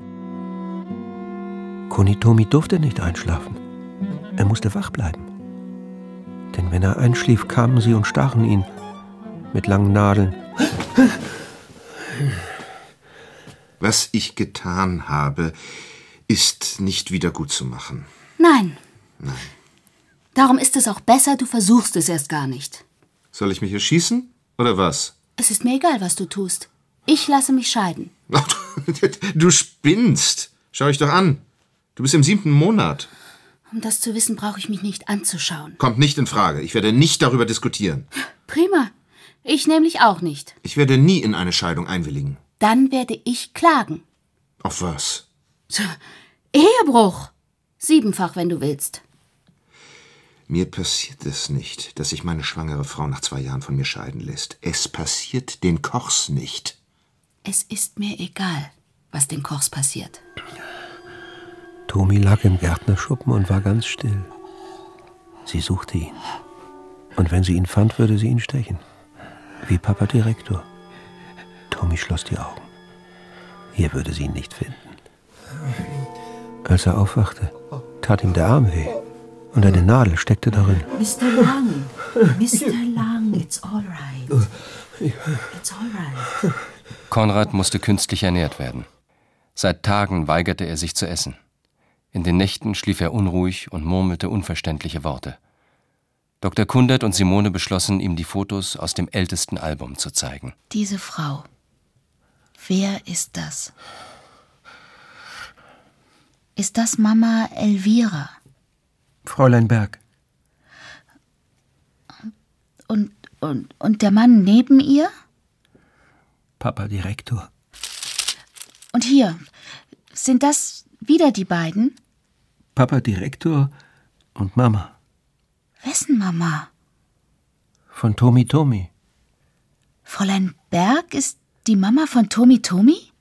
Koni Tommy durfte nicht einschlafen. Er musste wach bleiben. Denn wenn er einschlief, kamen sie und stachen ihn mit langen Nadeln. Was ich getan habe, ist nicht wieder gut zu machen. Nein. Nein. Darum ist es auch besser, du versuchst es erst gar nicht. Soll ich mich erschießen? Oder was? Es ist mir egal, was du tust. Ich lasse mich scheiden. Du spinnst. Schau dich doch an. Du bist im siebten Monat. Um das zu wissen, brauche ich mich nicht anzuschauen. Kommt nicht in Frage. Ich werde nicht darüber diskutieren. Prima. Ich nämlich auch nicht. Ich werde nie in eine Scheidung einwilligen. Dann werde ich klagen. Auf was? Ehebruch. Siebenfach, wenn du willst. Mir passiert es nicht, dass sich meine schwangere Frau nach zwei Jahren von mir scheiden lässt. Es passiert den Kochs nicht. Es ist mir egal, was den Kochs passiert. Tommy lag im Gärtnerschuppen und war ganz still. Sie suchte ihn. Und wenn sie ihn fand, würde sie ihn stechen. Wie Papa Direktor. Tommy schloss die Augen. Hier würde sie ihn nicht finden. Als er aufwachte, tat ihm der Arm weh. Und eine Nadel steckte darin. Mister Lang, Mister Lang, it's all right. It's all right. Konrad musste künstlich ernährt werden. Seit Tagen weigerte er sich zu essen. In den Nächten schlief er unruhig und murmelte unverständliche Worte. Doktor Kundert und Simone beschlossen, ihm die Fotos aus dem ältesten Album zu zeigen. Diese Frau. Wer ist das? Ist das Mama Elvira? Fräulein Berg. Und, und, und der Mann neben ihr? Papa Direktor. Und hier, sind das wieder die beiden? Papa Direktor und Mama. Wessen Mama? Von Tommy Tommy. Fräulein Berg ist die Mama von Tommy Tommy?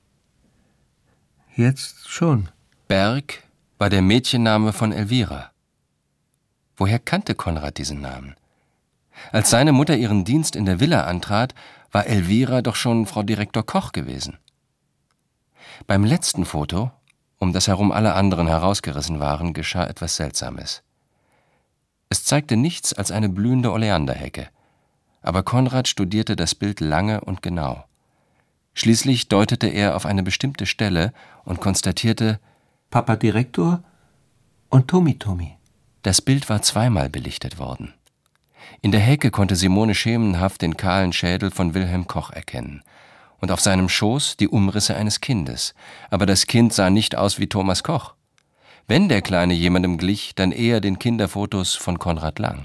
Jetzt schon. Berg war der Mädchenname von Elvira. Woher kannte Konrad diesen Namen? Als seine Mutter ihren Dienst in der Villa antrat, war Elvira doch schon Frau Direktor Koch gewesen. Beim letzten Foto, um das herum alle anderen herausgerissen waren, geschah etwas Seltsames. Es zeigte nichts als eine blühende Oleanderhecke, aber Konrad studierte das Bild lange und genau. Schließlich deutete er auf eine bestimmte Stelle und konstatierte: Papa Direktor und Tommy Tommy. Das Bild war zweimal belichtet worden. In der Hecke konnte Simone schemenhaft den kahlen Schädel von Wilhelm Koch erkennen und auf seinem Schoß die Umrisse eines Kindes. Aber das Kind sah nicht aus wie Thomas Koch. Wenn der Kleine jemandem glich, dann eher den Kinderfotos von Konrad Lang.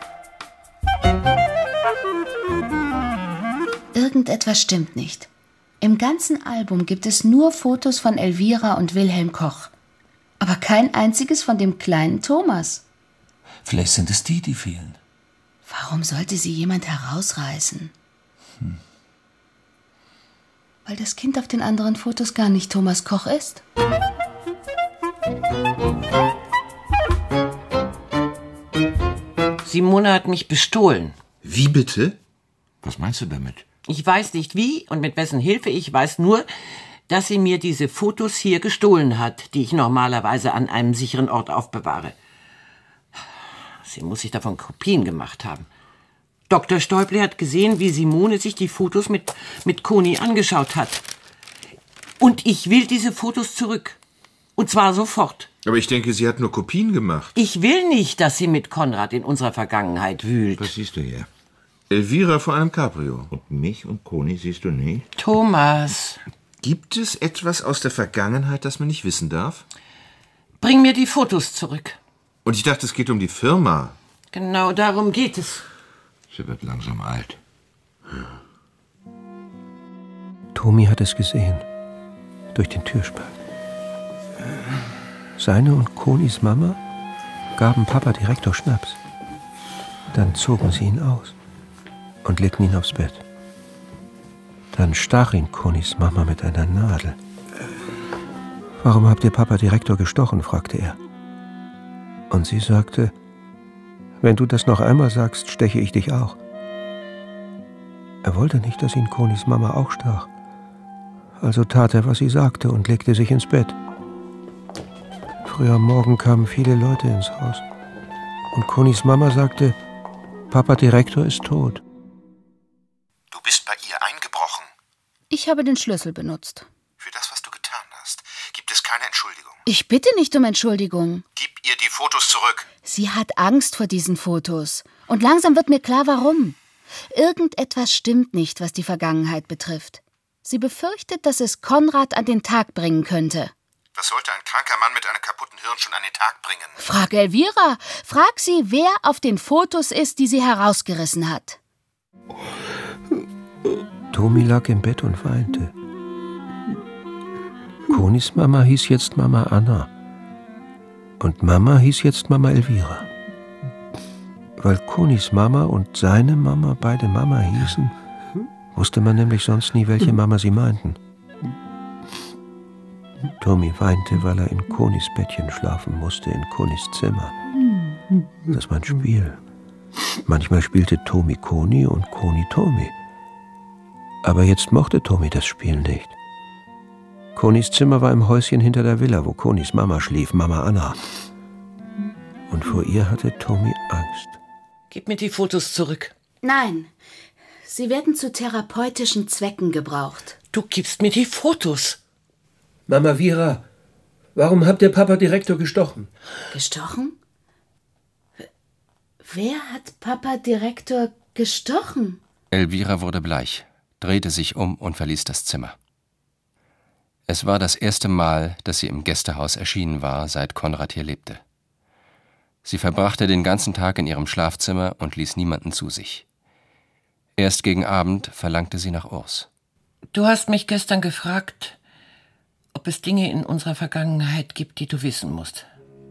Irgendetwas stimmt nicht. Im ganzen Album gibt es nur Fotos von Elvira und Wilhelm Koch. Aber kein einziges von dem kleinen Thomas. Vielleicht sind es die, die fehlen. Warum sollte sie jemand herausreißen? Hm. Weil das Kind auf den anderen Fotos gar nicht Thomas Koch ist. Simone hat mich bestohlen. Wie bitte? Was meinst du damit? Ich weiß nicht wie und mit wessen Hilfe, ich weiß nur, dass sie mir diese Fotos hier gestohlen hat, die ich normalerweise an einem sicheren Ort aufbewahre. Sie muss sich davon Kopien gemacht haben. Doktor Stäubli hat gesehen, wie Simone sich die Fotos mit, mit Koni angeschaut hat. Und ich will diese Fotos zurück. Und zwar sofort. Aber ich denke, sie hat nur Kopien gemacht. Ich will nicht, dass sie mit Konrad in unserer Vergangenheit wühlt. Was siehst du hier? Elvira vor einem Cabrio. Und mich und Koni siehst du nicht? Thomas. Gibt es etwas aus der Vergangenheit, das man nicht wissen darf? Bring mir die Fotos zurück. Und ich dachte, es geht um die Firma. Genau darum geht es. Sie wird langsam alt. Tomi hat es gesehen. Durch den Türspalt. Seine und Konis Mama gaben Papa Direktor Schnaps. Dann zogen sie ihn aus und legten ihn aufs Bett. Dann stach ihn Konis Mama mit einer Nadel. »Warum habt ihr Papa Direktor gestochen?« fragte er. Und sie sagte, »Wenn du das noch einmal sagst, steche ich dich auch.« Er wollte nicht, dass ihn Konis Mama auch stach. Also tat er, was sie sagte und legte sich ins Bett. Früh am Morgen kamen viele Leute ins Haus. Und Konis Mama sagte, Papa Direktor ist tot. Du bist bei ihr eingebrochen. Ich habe den Schlüssel benutzt. Für das, was du getan hast, gibt es keine Entschuldigung. Ich bitte nicht um Entschuldigung. Gib ihr die Fotos zurück. Sie hat Angst vor diesen Fotos. Und langsam wird mir klar, warum. Irgendetwas stimmt nicht, was die Vergangenheit betrifft. Sie befürchtet, dass es Konrad an den Tag bringen könnte. Was sollte ein kranker Mann mit einem kaputten Hirn schon an den Tag bringen? Frag Elvira. Frag sie, wer auf den Fotos ist, die sie herausgerissen hat. Tomi lag im Bett und weinte. Konis Mama hieß jetzt Mama Anna. Und Mama hieß jetzt Mama Elvira. Weil Konis Mama und seine Mama beide Mama hießen, wusste man nämlich sonst nie, welche Mama sie meinten. Tomi weinte, weil er in Konis Bettchen schlafen musste, in Konis Zimmer. Das war ein Spiel. Manchmal spielte Tomi Koni und Koni Tomi. Aber jetzt mochte Tomi das Spiel nicht. Konis Zimmer war im Häuschen hinter der Villa, wo Konis Mama schlief, Mama Anna. Und vor ihr hatte Tomi Angst. Gib mir die Fotos zurück. Nein, sie werden zu therapeutischen Zwecken gebraucht. Du gibst mir die Fotos. Mama Vira, warum habt ihr Papa Direktor gestochen? Gestochen? Wer hat Papa Direktor gestochen? Elvira wurde bleich, drehte sich um und verließ das Zimmer. Es war das erste Mal, dass sie im Gästehaus erschienen war, seit Konrad hier lebte. Sie verbrachte den ganzen Tag in ihrem Schlafzimmer und ließ niemanden zu sich. Erst gegen Abend verlangte sie nach Urs. Du hast mich gestern gefragt, ob es Dinge in unserer Vergangenheit gibt, die du wissen musst.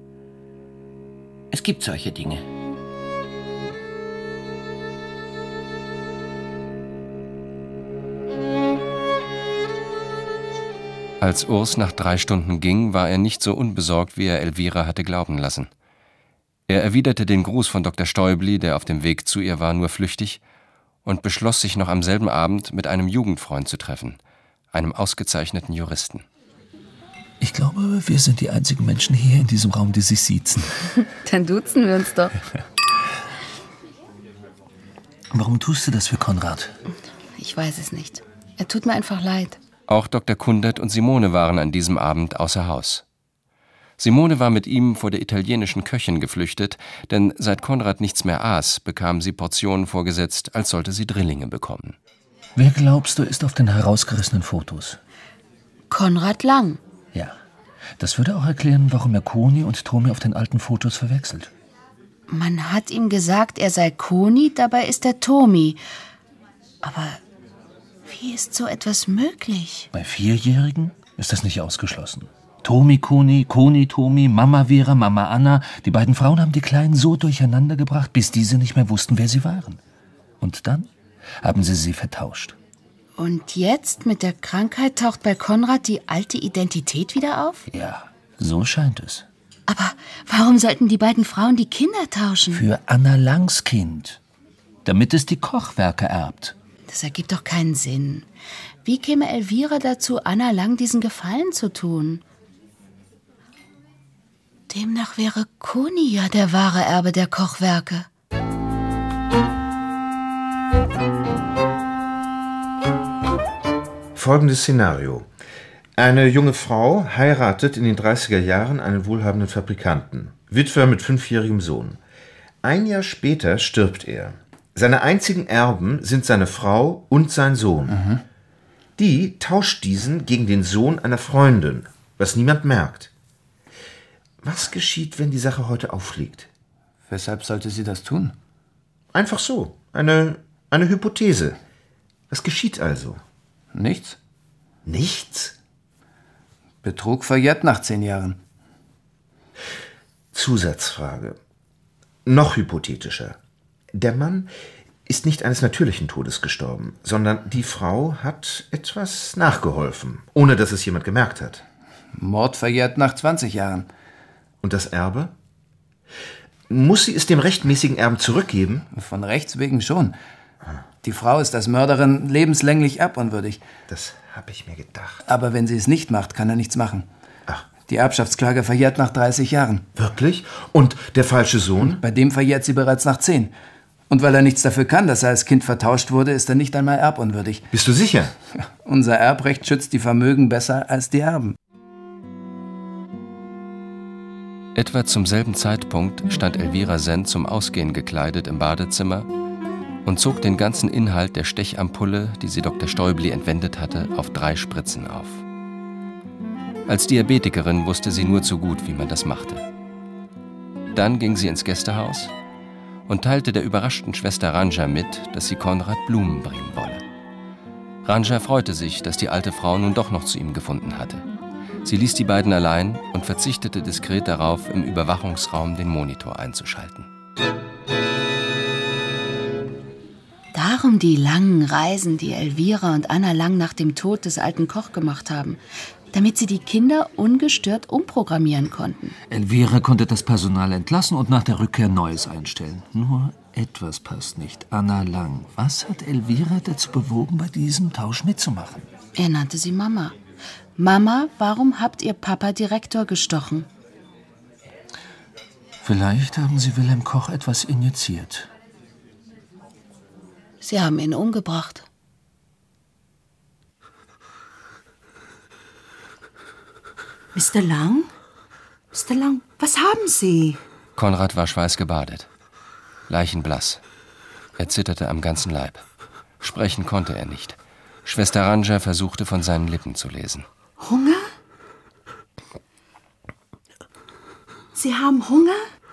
Es gibt solche Dinge. Als Urs nach drei Stunden ging, war er nicht so unbesorgt, wie er Elvira hatte glauben lassen. Er erwiderte den Gruß von Doktor Stäubli, der auf dem Weg zu ihr war, nur flüchtig und beschloss, sich noch am selben Abend mit einem Jugendfreund zu treffen, einem ausgezeichneten Juristen. Ich glaube, wir sind die einzigen Menschen hier in diesem Raum, die sich siezen. Dann duzen wir uns doch. Warum tust du das für Konrad? Ich weiß es nicht. Er tut mir einfach leid. Auch Doktor Kundert und Simone waren an diesem Abend außer Haus. Simone war mit ihm vor der italienischen Köchin geflüchtet, denn seit Konrad nichts mehr aß, bekam sie Portionen vorgesetzt, als sollte sie Drillinge bekommen. Wer glaubst du ist auf den herausgerissenen Fotos? Konrad Lang. Ja, das würde auch erklären, warum er Koni und Tomi auf den alten Fotos verwechselt. Man hat ihm gesagt, er sei Koni, dabei ist er Tomi. Aber Wie ist so etwas möglich? Bei Vierjährigen ist das nicht ausgeschlossen. Tomi Koni, Koni Tomi, Mama Vera, Mama Anna. Die beiden Frauen haben die Kleinen so durcheinander gebracht, bis diese nicht mehr wussten, wer sie waren. Und dann haben sie sie vertauscht. Und jetzt mit der Krankheit taucht bei Konrad die alte Identität wieder auf? Ja, so scheint es. Aber warum sollten die beiden Frauen die Kinder tauschen? Für Anna Langs Kind. Damit es die Kochwerke erbt. Das ergibt doch keinen Sinn. Wie käme Elvira dazu, Anna Lang diesen Gefallen zu tun? Demnach wäre Koni ja der wahre Erbe der Kochwerke. Folgendes Szenario. Eine junge Frau heiratet in den dreißiger Jahren einen wohlhabenden Fabrikanten, Witwer mit fünfjährigem Sohn. Ein Jahr später stirbt er. Seine einzigen Erben sind seine Frau und sein Sohn. Mhm. Die tauscht diesen gegen den Sohn einer Freundin, was niemand merkt. Was geschieht, wenn die Sache heute auffliegt? Weshalb sollte sie das tun? Einfach so. Eine, eine Hypothese. Was geschieht also? Nichts. Nichts? Betrug verjährt nach zehn Jahren. Zusatzfrage. Noch hypothetischer. Der Mann ist nicht eines natürlichen Todes gestorben, sondern die Frau hat etwas nachgeholfen, ohne dass es jemand gemerkt hat. Mord verjährt nach zwanzig Jahren. Und das Erbe? Muss sie es dem rechtmäßigen Erben zurückgeben? Von Rechts wegen schon. Die Frau ist als Mörderin lebenslänglich erbunwürdig. Das habe ich mir gedacht. Aber wenn sie es nicht macht, kann er nichts machen. Ach. Die Erbschaftsklage verjährt nach dreißig Jahren. Wirklich? Und der falsche Sohn? Bei dem verjährt sie bereits nach zehn. Und weil er nichts dafür kann, dass er als Kind vertauscht wurde, ist er nicht einmal erbunwürdig. Bist du sicher? Ja, unser Erbrecht schützt die Vermögen besser als die Erben. Etwa zum selben Zeitpunkt stand Elvira Senn zum Ausgehen gekleidet im Badezimmer und zog den ganzen Inhalt der Stechampulle, die sie Doktor Stäubli entwendet hatte, auf drei Spritzen auf. Als Diabetikerin wusste sie nur zu gut, wie man das machte. Dann ging sie ins Gästehaus und teilte der überraschten Schwester Ranja mit, dass sie Konrad Blumen bringen wolle. Ranja freute sich, dass die alte Frau nun doch noch zu ihm gefunden hatte. Sie ließ die beiden allein und verzichtete diskret darauf, im Überwachungsraum den Monitor einzuschalten. Darum die langen Reisen, die Elvira und Anna Lang nach dem Tod des alten Koch gemacht haben, damit sie die Kinder ungestört umprogrammieren konnten. Elvira konnte das Personal entlassen und nach der Rückkehr Neues einstellen. Nur etwas passt nicht. Anna Lang, was hat Elvira dazu bewogen, bei diesem Tausch mitzumachen? Er nannte sie Mama. Mama, warum habt ihr Papa Direktor gestochen? Vielleicht haben Sie Wilhelm Koch etwas injiziert. Sie haben ihn umgebracht. Mister Lang? Mister Lang, was haben Sie? Konrad war schweißgebadet, leichenblass. Er zitterte am ganzen Leib. Sprechen konnte er nicht. Schwester Ranja versuchte, von seinen Lippen zu lesen. Hunger? Sie haben Hunger?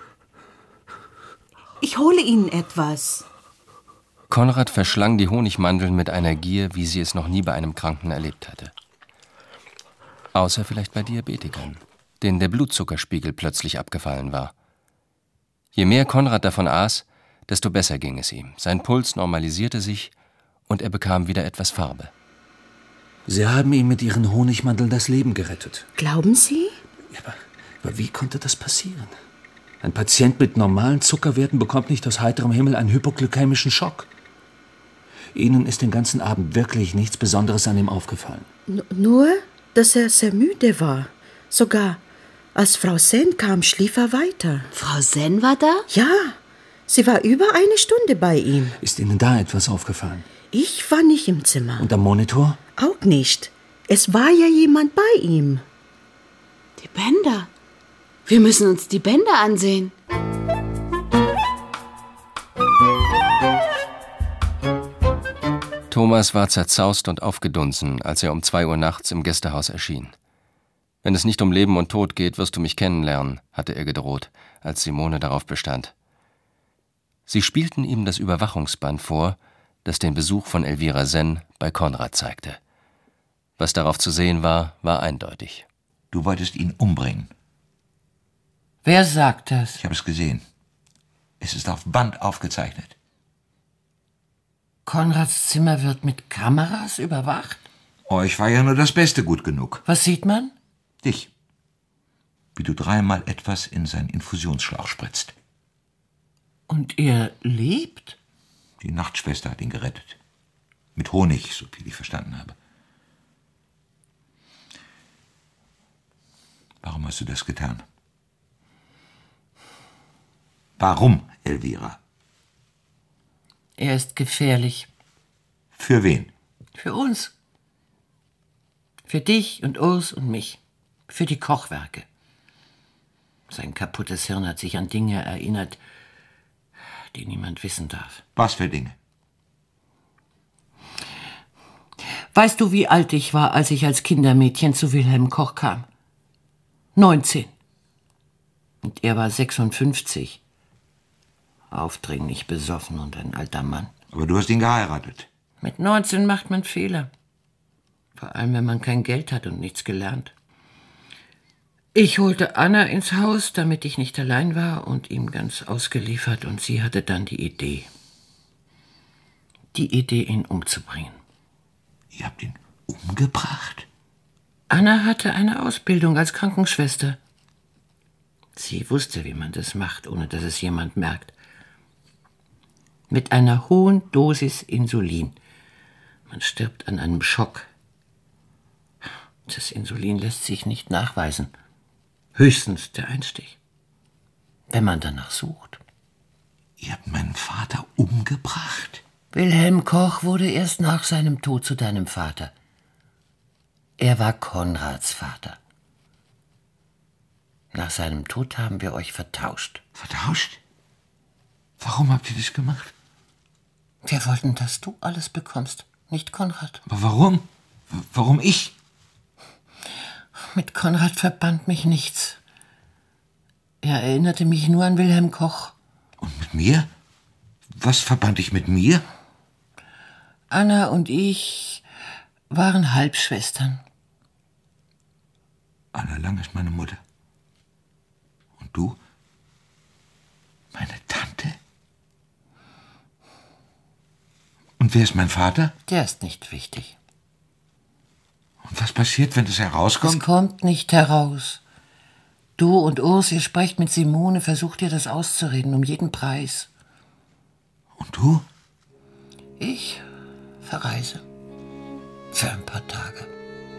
Ich hole Ihnen etwas. Konrad verschlang die Honigmandeln mit einer Gier, wie sie es noch nie bei einem Kranken erlebt hatte. Außer vielleicht bei Diabetikern, denen der Blutzuckerspiegel plötzlich abgefallen war. Je mehr Konrad davon aß, desto besser ging es ihm. Sein Puls normalisierte sich und er bekam wieder etwas Farbe. Sie haben ihm mit Ihren Honigmandeln das Leben gerettet. Glauben Sie? Aber, aber wie konnte das passieren? Ein Patient mit normalen Zuckerwerten bekommt nicht aus heiterem Himmel einen hypoglykämischen Schock. Ihnen ist den ganzen Abend wirklich nichts Besonderes an ihm aufgefallen. N- nur, dass er sehr müde war. Sogar als Frau Senn kam, schlief er weiter. Frau Senn war da? Ja, sie war über eine Stunde bei ihm. Ist Ihnen da etwas aufgefallen? Ich war nicht im Zimmer. Und am Monitor? Auch nicht. Es war ja jemand bei ihm. Die Bänder. Wir müssen uns die Bänder ansehen. Thomas war zerzaust und aufgedunsen, als er um zwei Uhr nachts im Gästehaus erschien. »Wenn es nicht um Leben und Tod geht, wirst du mich kennenlernen«, hatte er gedroht, als Simone darauf bestand. Sie spielten ihm das Überwachungsband vor, das den Besuch von Elvira Senn bei Konrad zeigte. Was darauf zu sehen war, war eindeutig. Du wolltest ihn umbringen. Wer sagt das? Ich habe es gesehen. Es ist auf Band aufgezeichnet. Konrads Zimmer wird mit Kameras überwacht? Euch war ja nur das Beste gut genug. Was sieht man? Dich. Wie du dreimal etwas in seinen Infusionsschlauch spritzt. Und er lebt? Die Nachtschwester hat ihn gerettet. Mit Honig, so viel ich verstanden habe. Warum hast du das getan? Warum, Elvira? Er ist gefährlich. Für wen? Für uns. Für dich und Urs und mich. Für die Kochwerke. Sein kaputtes Hirn hat sich an Dinge erinnert, die niemand wissen darf. Was für Dinge? Weißt du, wie alt ich war, als ich als Kindermädchen zu Wilhelm Koch kam? Neunzehn. Und er war sechsundfünfzig. Aufdringlich besoffen und ein alter Mann. Aber du hast ihn geheiratet. Mit neunzehn macht man Fehler. Vor allem, wenn man kein Geld hat und nichts gelernt. Ich holte Anna ins Haus, damit ich nicht allein war und ihm ganz ausgeliefert. Und sie hatte dann die Idee. Die Idee, ihn umzubringen. Ihr habt ihn umgebracht? Anna hatte eine Ausbildung als Krankenschwester. Sie wusste, wie man das macht, ohne dass es jemand merkt. Mit einer hohen Dosis Insulin. Man stirbt an einem Schock. Das Insulin lässt sich nicht nachweisen. Höchstens der Einstich. Wenn man danach sucht. Ihr habt meinen Vater umgebracht? Wilhelm Koch wurde erst nach seinem Tod zu deinem Vater. Er war Konrads Vater. Nach seinem Tod haben wir euch vertauscht. Vertauscht? Warum habt ihr das gemacht? Wir wollten, dass du alles bekommst, nicht Konrad. Aber warum? Warum ich? Mit Konrad verband mich nichts. Er erinnerte mich nur an Wilhelm Koch. Und mit mir? Was verband ich mit mir? Anna und ich waren Halbschwestern. Anna Lang ist meine Mutter. Und du? Meine Tante? Und wer ist mein Vater? Der ist nicht wichtig. Und was passiert, wenn das herauskommt? Es kommt nicht heraus. Du und Urs, ihr sprecht mit Simone, versucht ihr das auszureden, um jeden Preis. Und du? Ich verreise. Für ein paar Tage.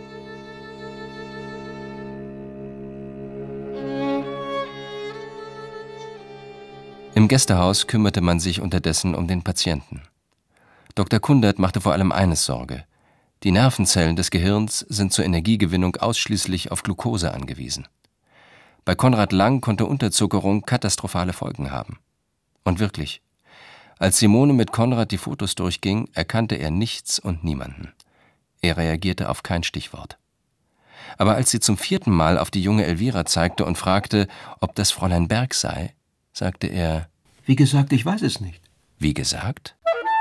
Im Gästehaus kümmerte man sich unterdessen um den Patienten. Doktor Kundert machte vor allem eines Sorge. Die Nervenzellen des Gehirns sind zur Energiegewinnung ausschließlich auf Glucose angewiesen. Bei Konrad Lang konnte Unterzuckerung katastrophale Folgen haben. Und wirklich, als Simone mit Konrad die Fotos durchging, erkannte er nichts und niemanden. Er reagierte auf kein Stichwort. Aber als sie zum vierten Mal auf die junge Elvira zeigte und fragte, ob das Fräulein Berg sei, sagte er: Wie gesagt, ich weiß es nicht. Wie gesagt?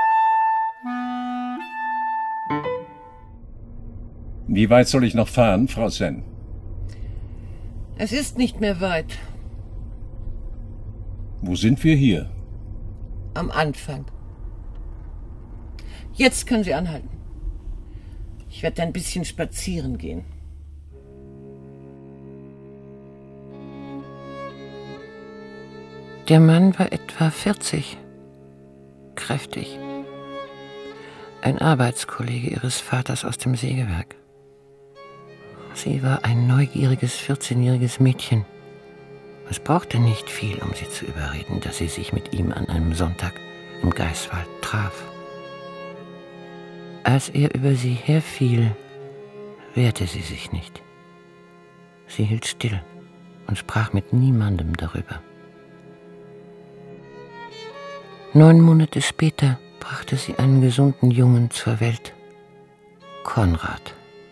Wie weit soll ich noch fahren, Frau Senn? Es ist nicht mehr weit. Wo sind wir hier? Am Anfang. Jetzt können Sie anhalten. Ich werde ein bisschen spazieren gehen. Der Mann war etwa vierzig. Kräftig. Ein Arbeitskollege ihres Vaters aus dem Sägewerk. Sie war ein neugieriges vierzehnjähriges Mädchen. Es brauchte nicht viel, um sie zu überreden, dass sie sich mit ihm an einem Sonntag im Geißwald traf. Als er über sie herfiel, wehrte sie sich nicht. Sie hielt still und sprach mit niemandem darüber. Neun Monate später brachte sie einen gesunden Jungen zur Welt. Konrad.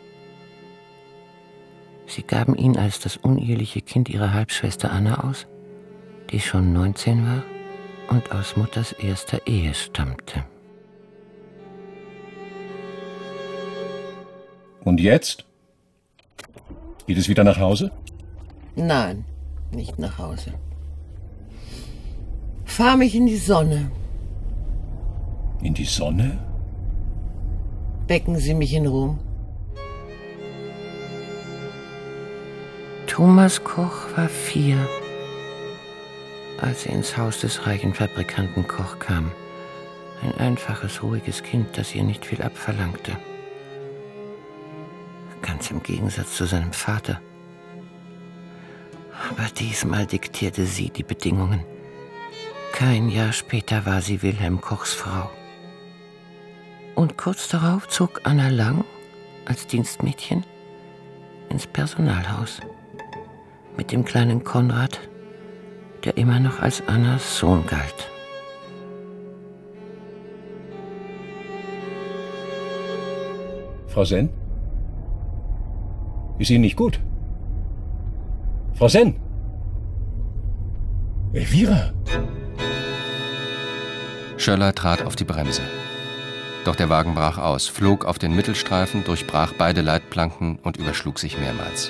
Sie gaben ihn als das uneheliche Kind ihrer Halbschwester Anna aus, die schon neunzehn war und aus Mutters erster Ehe stammte. Und jetzt? Geht es wieder nach Hause? Nein, nicht nach Hause. Fahr mich in die Sonne. In die Sonne? Wecken Sie mich in Ruhm. Thomas Koch war vier, als er ins Haus des reichen Fabrikanten Koch kam. Ein einfaches, ruhiges Kind, das ihr nicht viel abverlangte. Ganz im Gegensatz zu seinem Vater. Aber diesmal diktierte sie die Bedingungen. Kein Jahr später war sie Wilhelm Kochs Frau. Und kurz darauf zog Anna Lang als Dienstmädchen ins Personalhaus mit dem kleinen Konrad, der immer noch als Annas Sohn galt. Frau Senn? Ist Ihnen nicht gut? Frau Senn? Elvira? Schöller trat auf die Bremse. Doch der Wagen brach aus, flog auf den Mittelstreifen, durchbrach beide Leitplanken und überschlug sich mehrmals.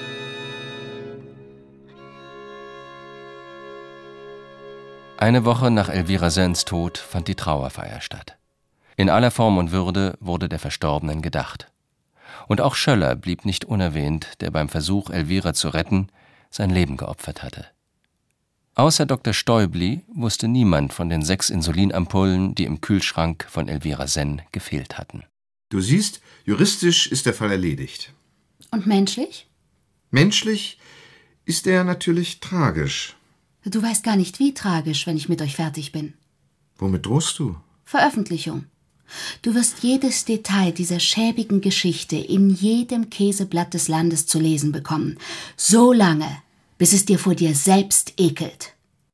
Eine Woche nach Elvira Senns Tod fand die Trauerfeier statt. In aller Form und Würde wurde der Verstorbenen gedacht. Und auch Schöller blieb nicht unerwähnt, der beim Versuch, Elvira zu retten, sein Leben geopfert hatte. Außer Doktor Stäubli wusste niemand von den sechs Insulinampullen, die im Kühlschrank von Elvira Senn gefehlt hatten. Du siehst, juristisch ist der Fall erledigt. Und menschlich? Menschlich ist er natürlich tragisch. Du weißt gar nicht, wie tragisch, wenn ich mit euch fertig bin. Womit drohst du? Veröffentlichung. Du wirst jedes Detail dieser schäbigen Geschichte in jedem Käseblatt des Landes zu lesen bekommen. So lange, bis es dir vor dir selbst ekelt.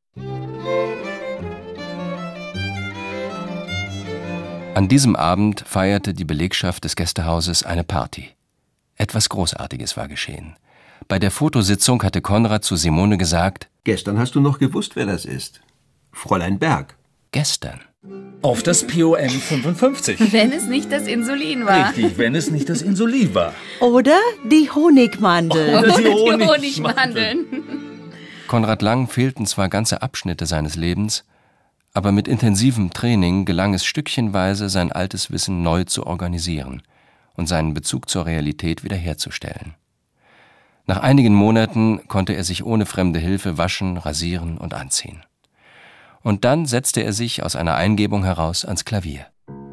An diesem Abend feierte die Belegschaft des Gästehauses eine Party. Etwas Großartiges war geschehen. Bei der Fotositzung hatte Konrad zu Simone gesagt: Gestern hast du noch gewusst, wer das ist. Fräulein Berg. Gestern? Auf das P O M fünfundfünfzig. Wenn es nicht das Insulin war. Richtig, wenn es nicht das Insulin war. Oder die Honigmandeln. Oder die Honigmandeln. Honigmandeln. Konrad Lang fehlten zwar ganze Abschnitte seines Lebens, aber mit intensivem Training gelang es stückchenweise, sein altes Wissen neu zu organisieren und seinen Bezug zur Realität wiederherzustellen. Nach einigen Monaten konnte er sich ohne fremde Hilfe waschen, rasieren und anziehen. Und dann setzte er sich aus einer Eingebung heraus ans Klavier.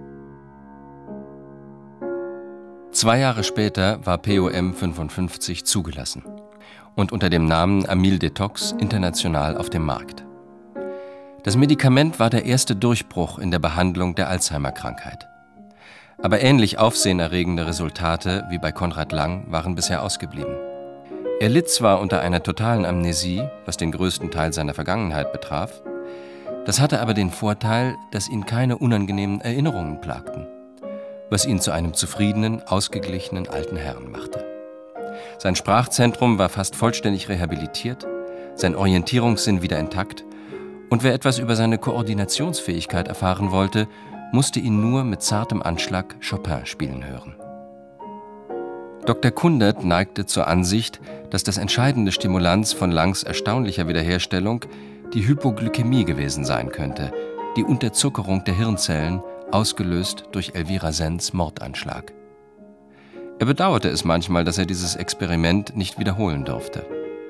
Zwei Jahre später war P O M fünfundfünfzig zugelassen und unter dem Namen Amyl Detox international auf dem Markt. Das Medikament war der erste Durchbruch in der Behandlung der Alzheimer-Krankheit. Aber ähnlich aufsehenerregende Resultate wie bei Konrad Lang waren bisher ausgeblieben. Er litt zwar unter einer totalen Amnesie, was den größten Teil seiner Vergangenheit betraf, das hatte aber den Vorteil, dass ihn keine unangenehmen Erinnerungen plagten, was ihn zu einem zufriedenen, ausgeglichenen alten Herrn machte. Sein Sprachzentrum war fast vollständig rehabilitiert, sein Orientierungssinn wieder intakt, und wer etwas über seine Koordinationsfähigkeit erfahren wollte, musste ihn nur mit zartem Anschlag Chopin spielen hören. Doktor Kundert neigte zur Ansicht, dass das entscheidende Stimulanz von Langs erstaunlicher Wiederherstellung die Hypoglykämie gewesen sein könnte, die Unterzuckerung der Hirnzellen, ausgelöst durch Elvira Senns Mordanschlag. Er bedauerte es manchmal, dass er dieses Experiment nicht wiederholen durfte.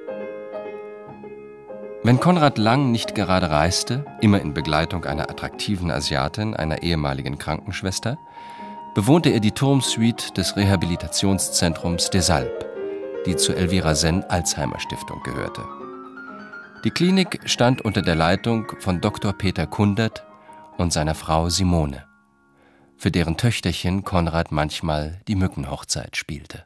Wenn Konrad Lang nicht gerade reiste, immer in Begleitung einer attraktiven Asiatin, einer ehemaligen Krankenschwester, bewohnte er die Turmsuite des Rehabilitationszentrums des Alpes, die zur Elvira Senn Alzheimer Stiftung gehörte. Die Klinik stand unter der Leitung von Doktor Peter Kundert und seiner Frau Simone, für deren Töchterchen Konrad manchmal die Mückenhochzeit spielte.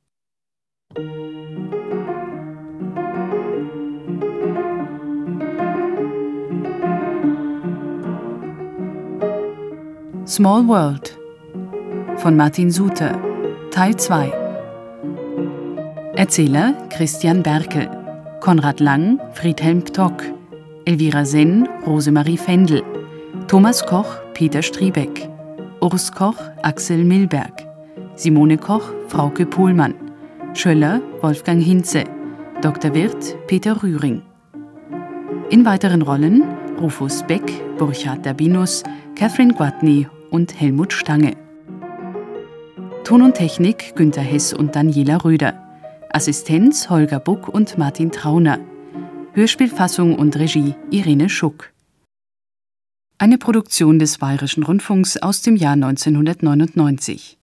Small World von Martin Suter, Teil zwei. Erzähler Christian Berkel, Konrad Lang, Friedhelm Ptock, Elvira Senn, Rosemarie Fendel, Thomas Koch, Peter Striebeck, Urs Koch, Axel Milberg, Simone Koch, Frauke Pohlmann. Schöller, Wolfgang Hinze. Doktor Wirth, Peter Rühring. In weiteren Rollen Rufus Beck, Burchard Dabinus, Catherine Gwatney und Helmut Stange. Ton und Technik Günter Hess und Daniela Röder. Assistenz Holger Buck und Martin Trauner. Hörspielfassung und Regie Irene Schuck. Eine Produktion des Bayerischen Rundfunks aus dem Jahr neunzehnhundertneunundneunzig.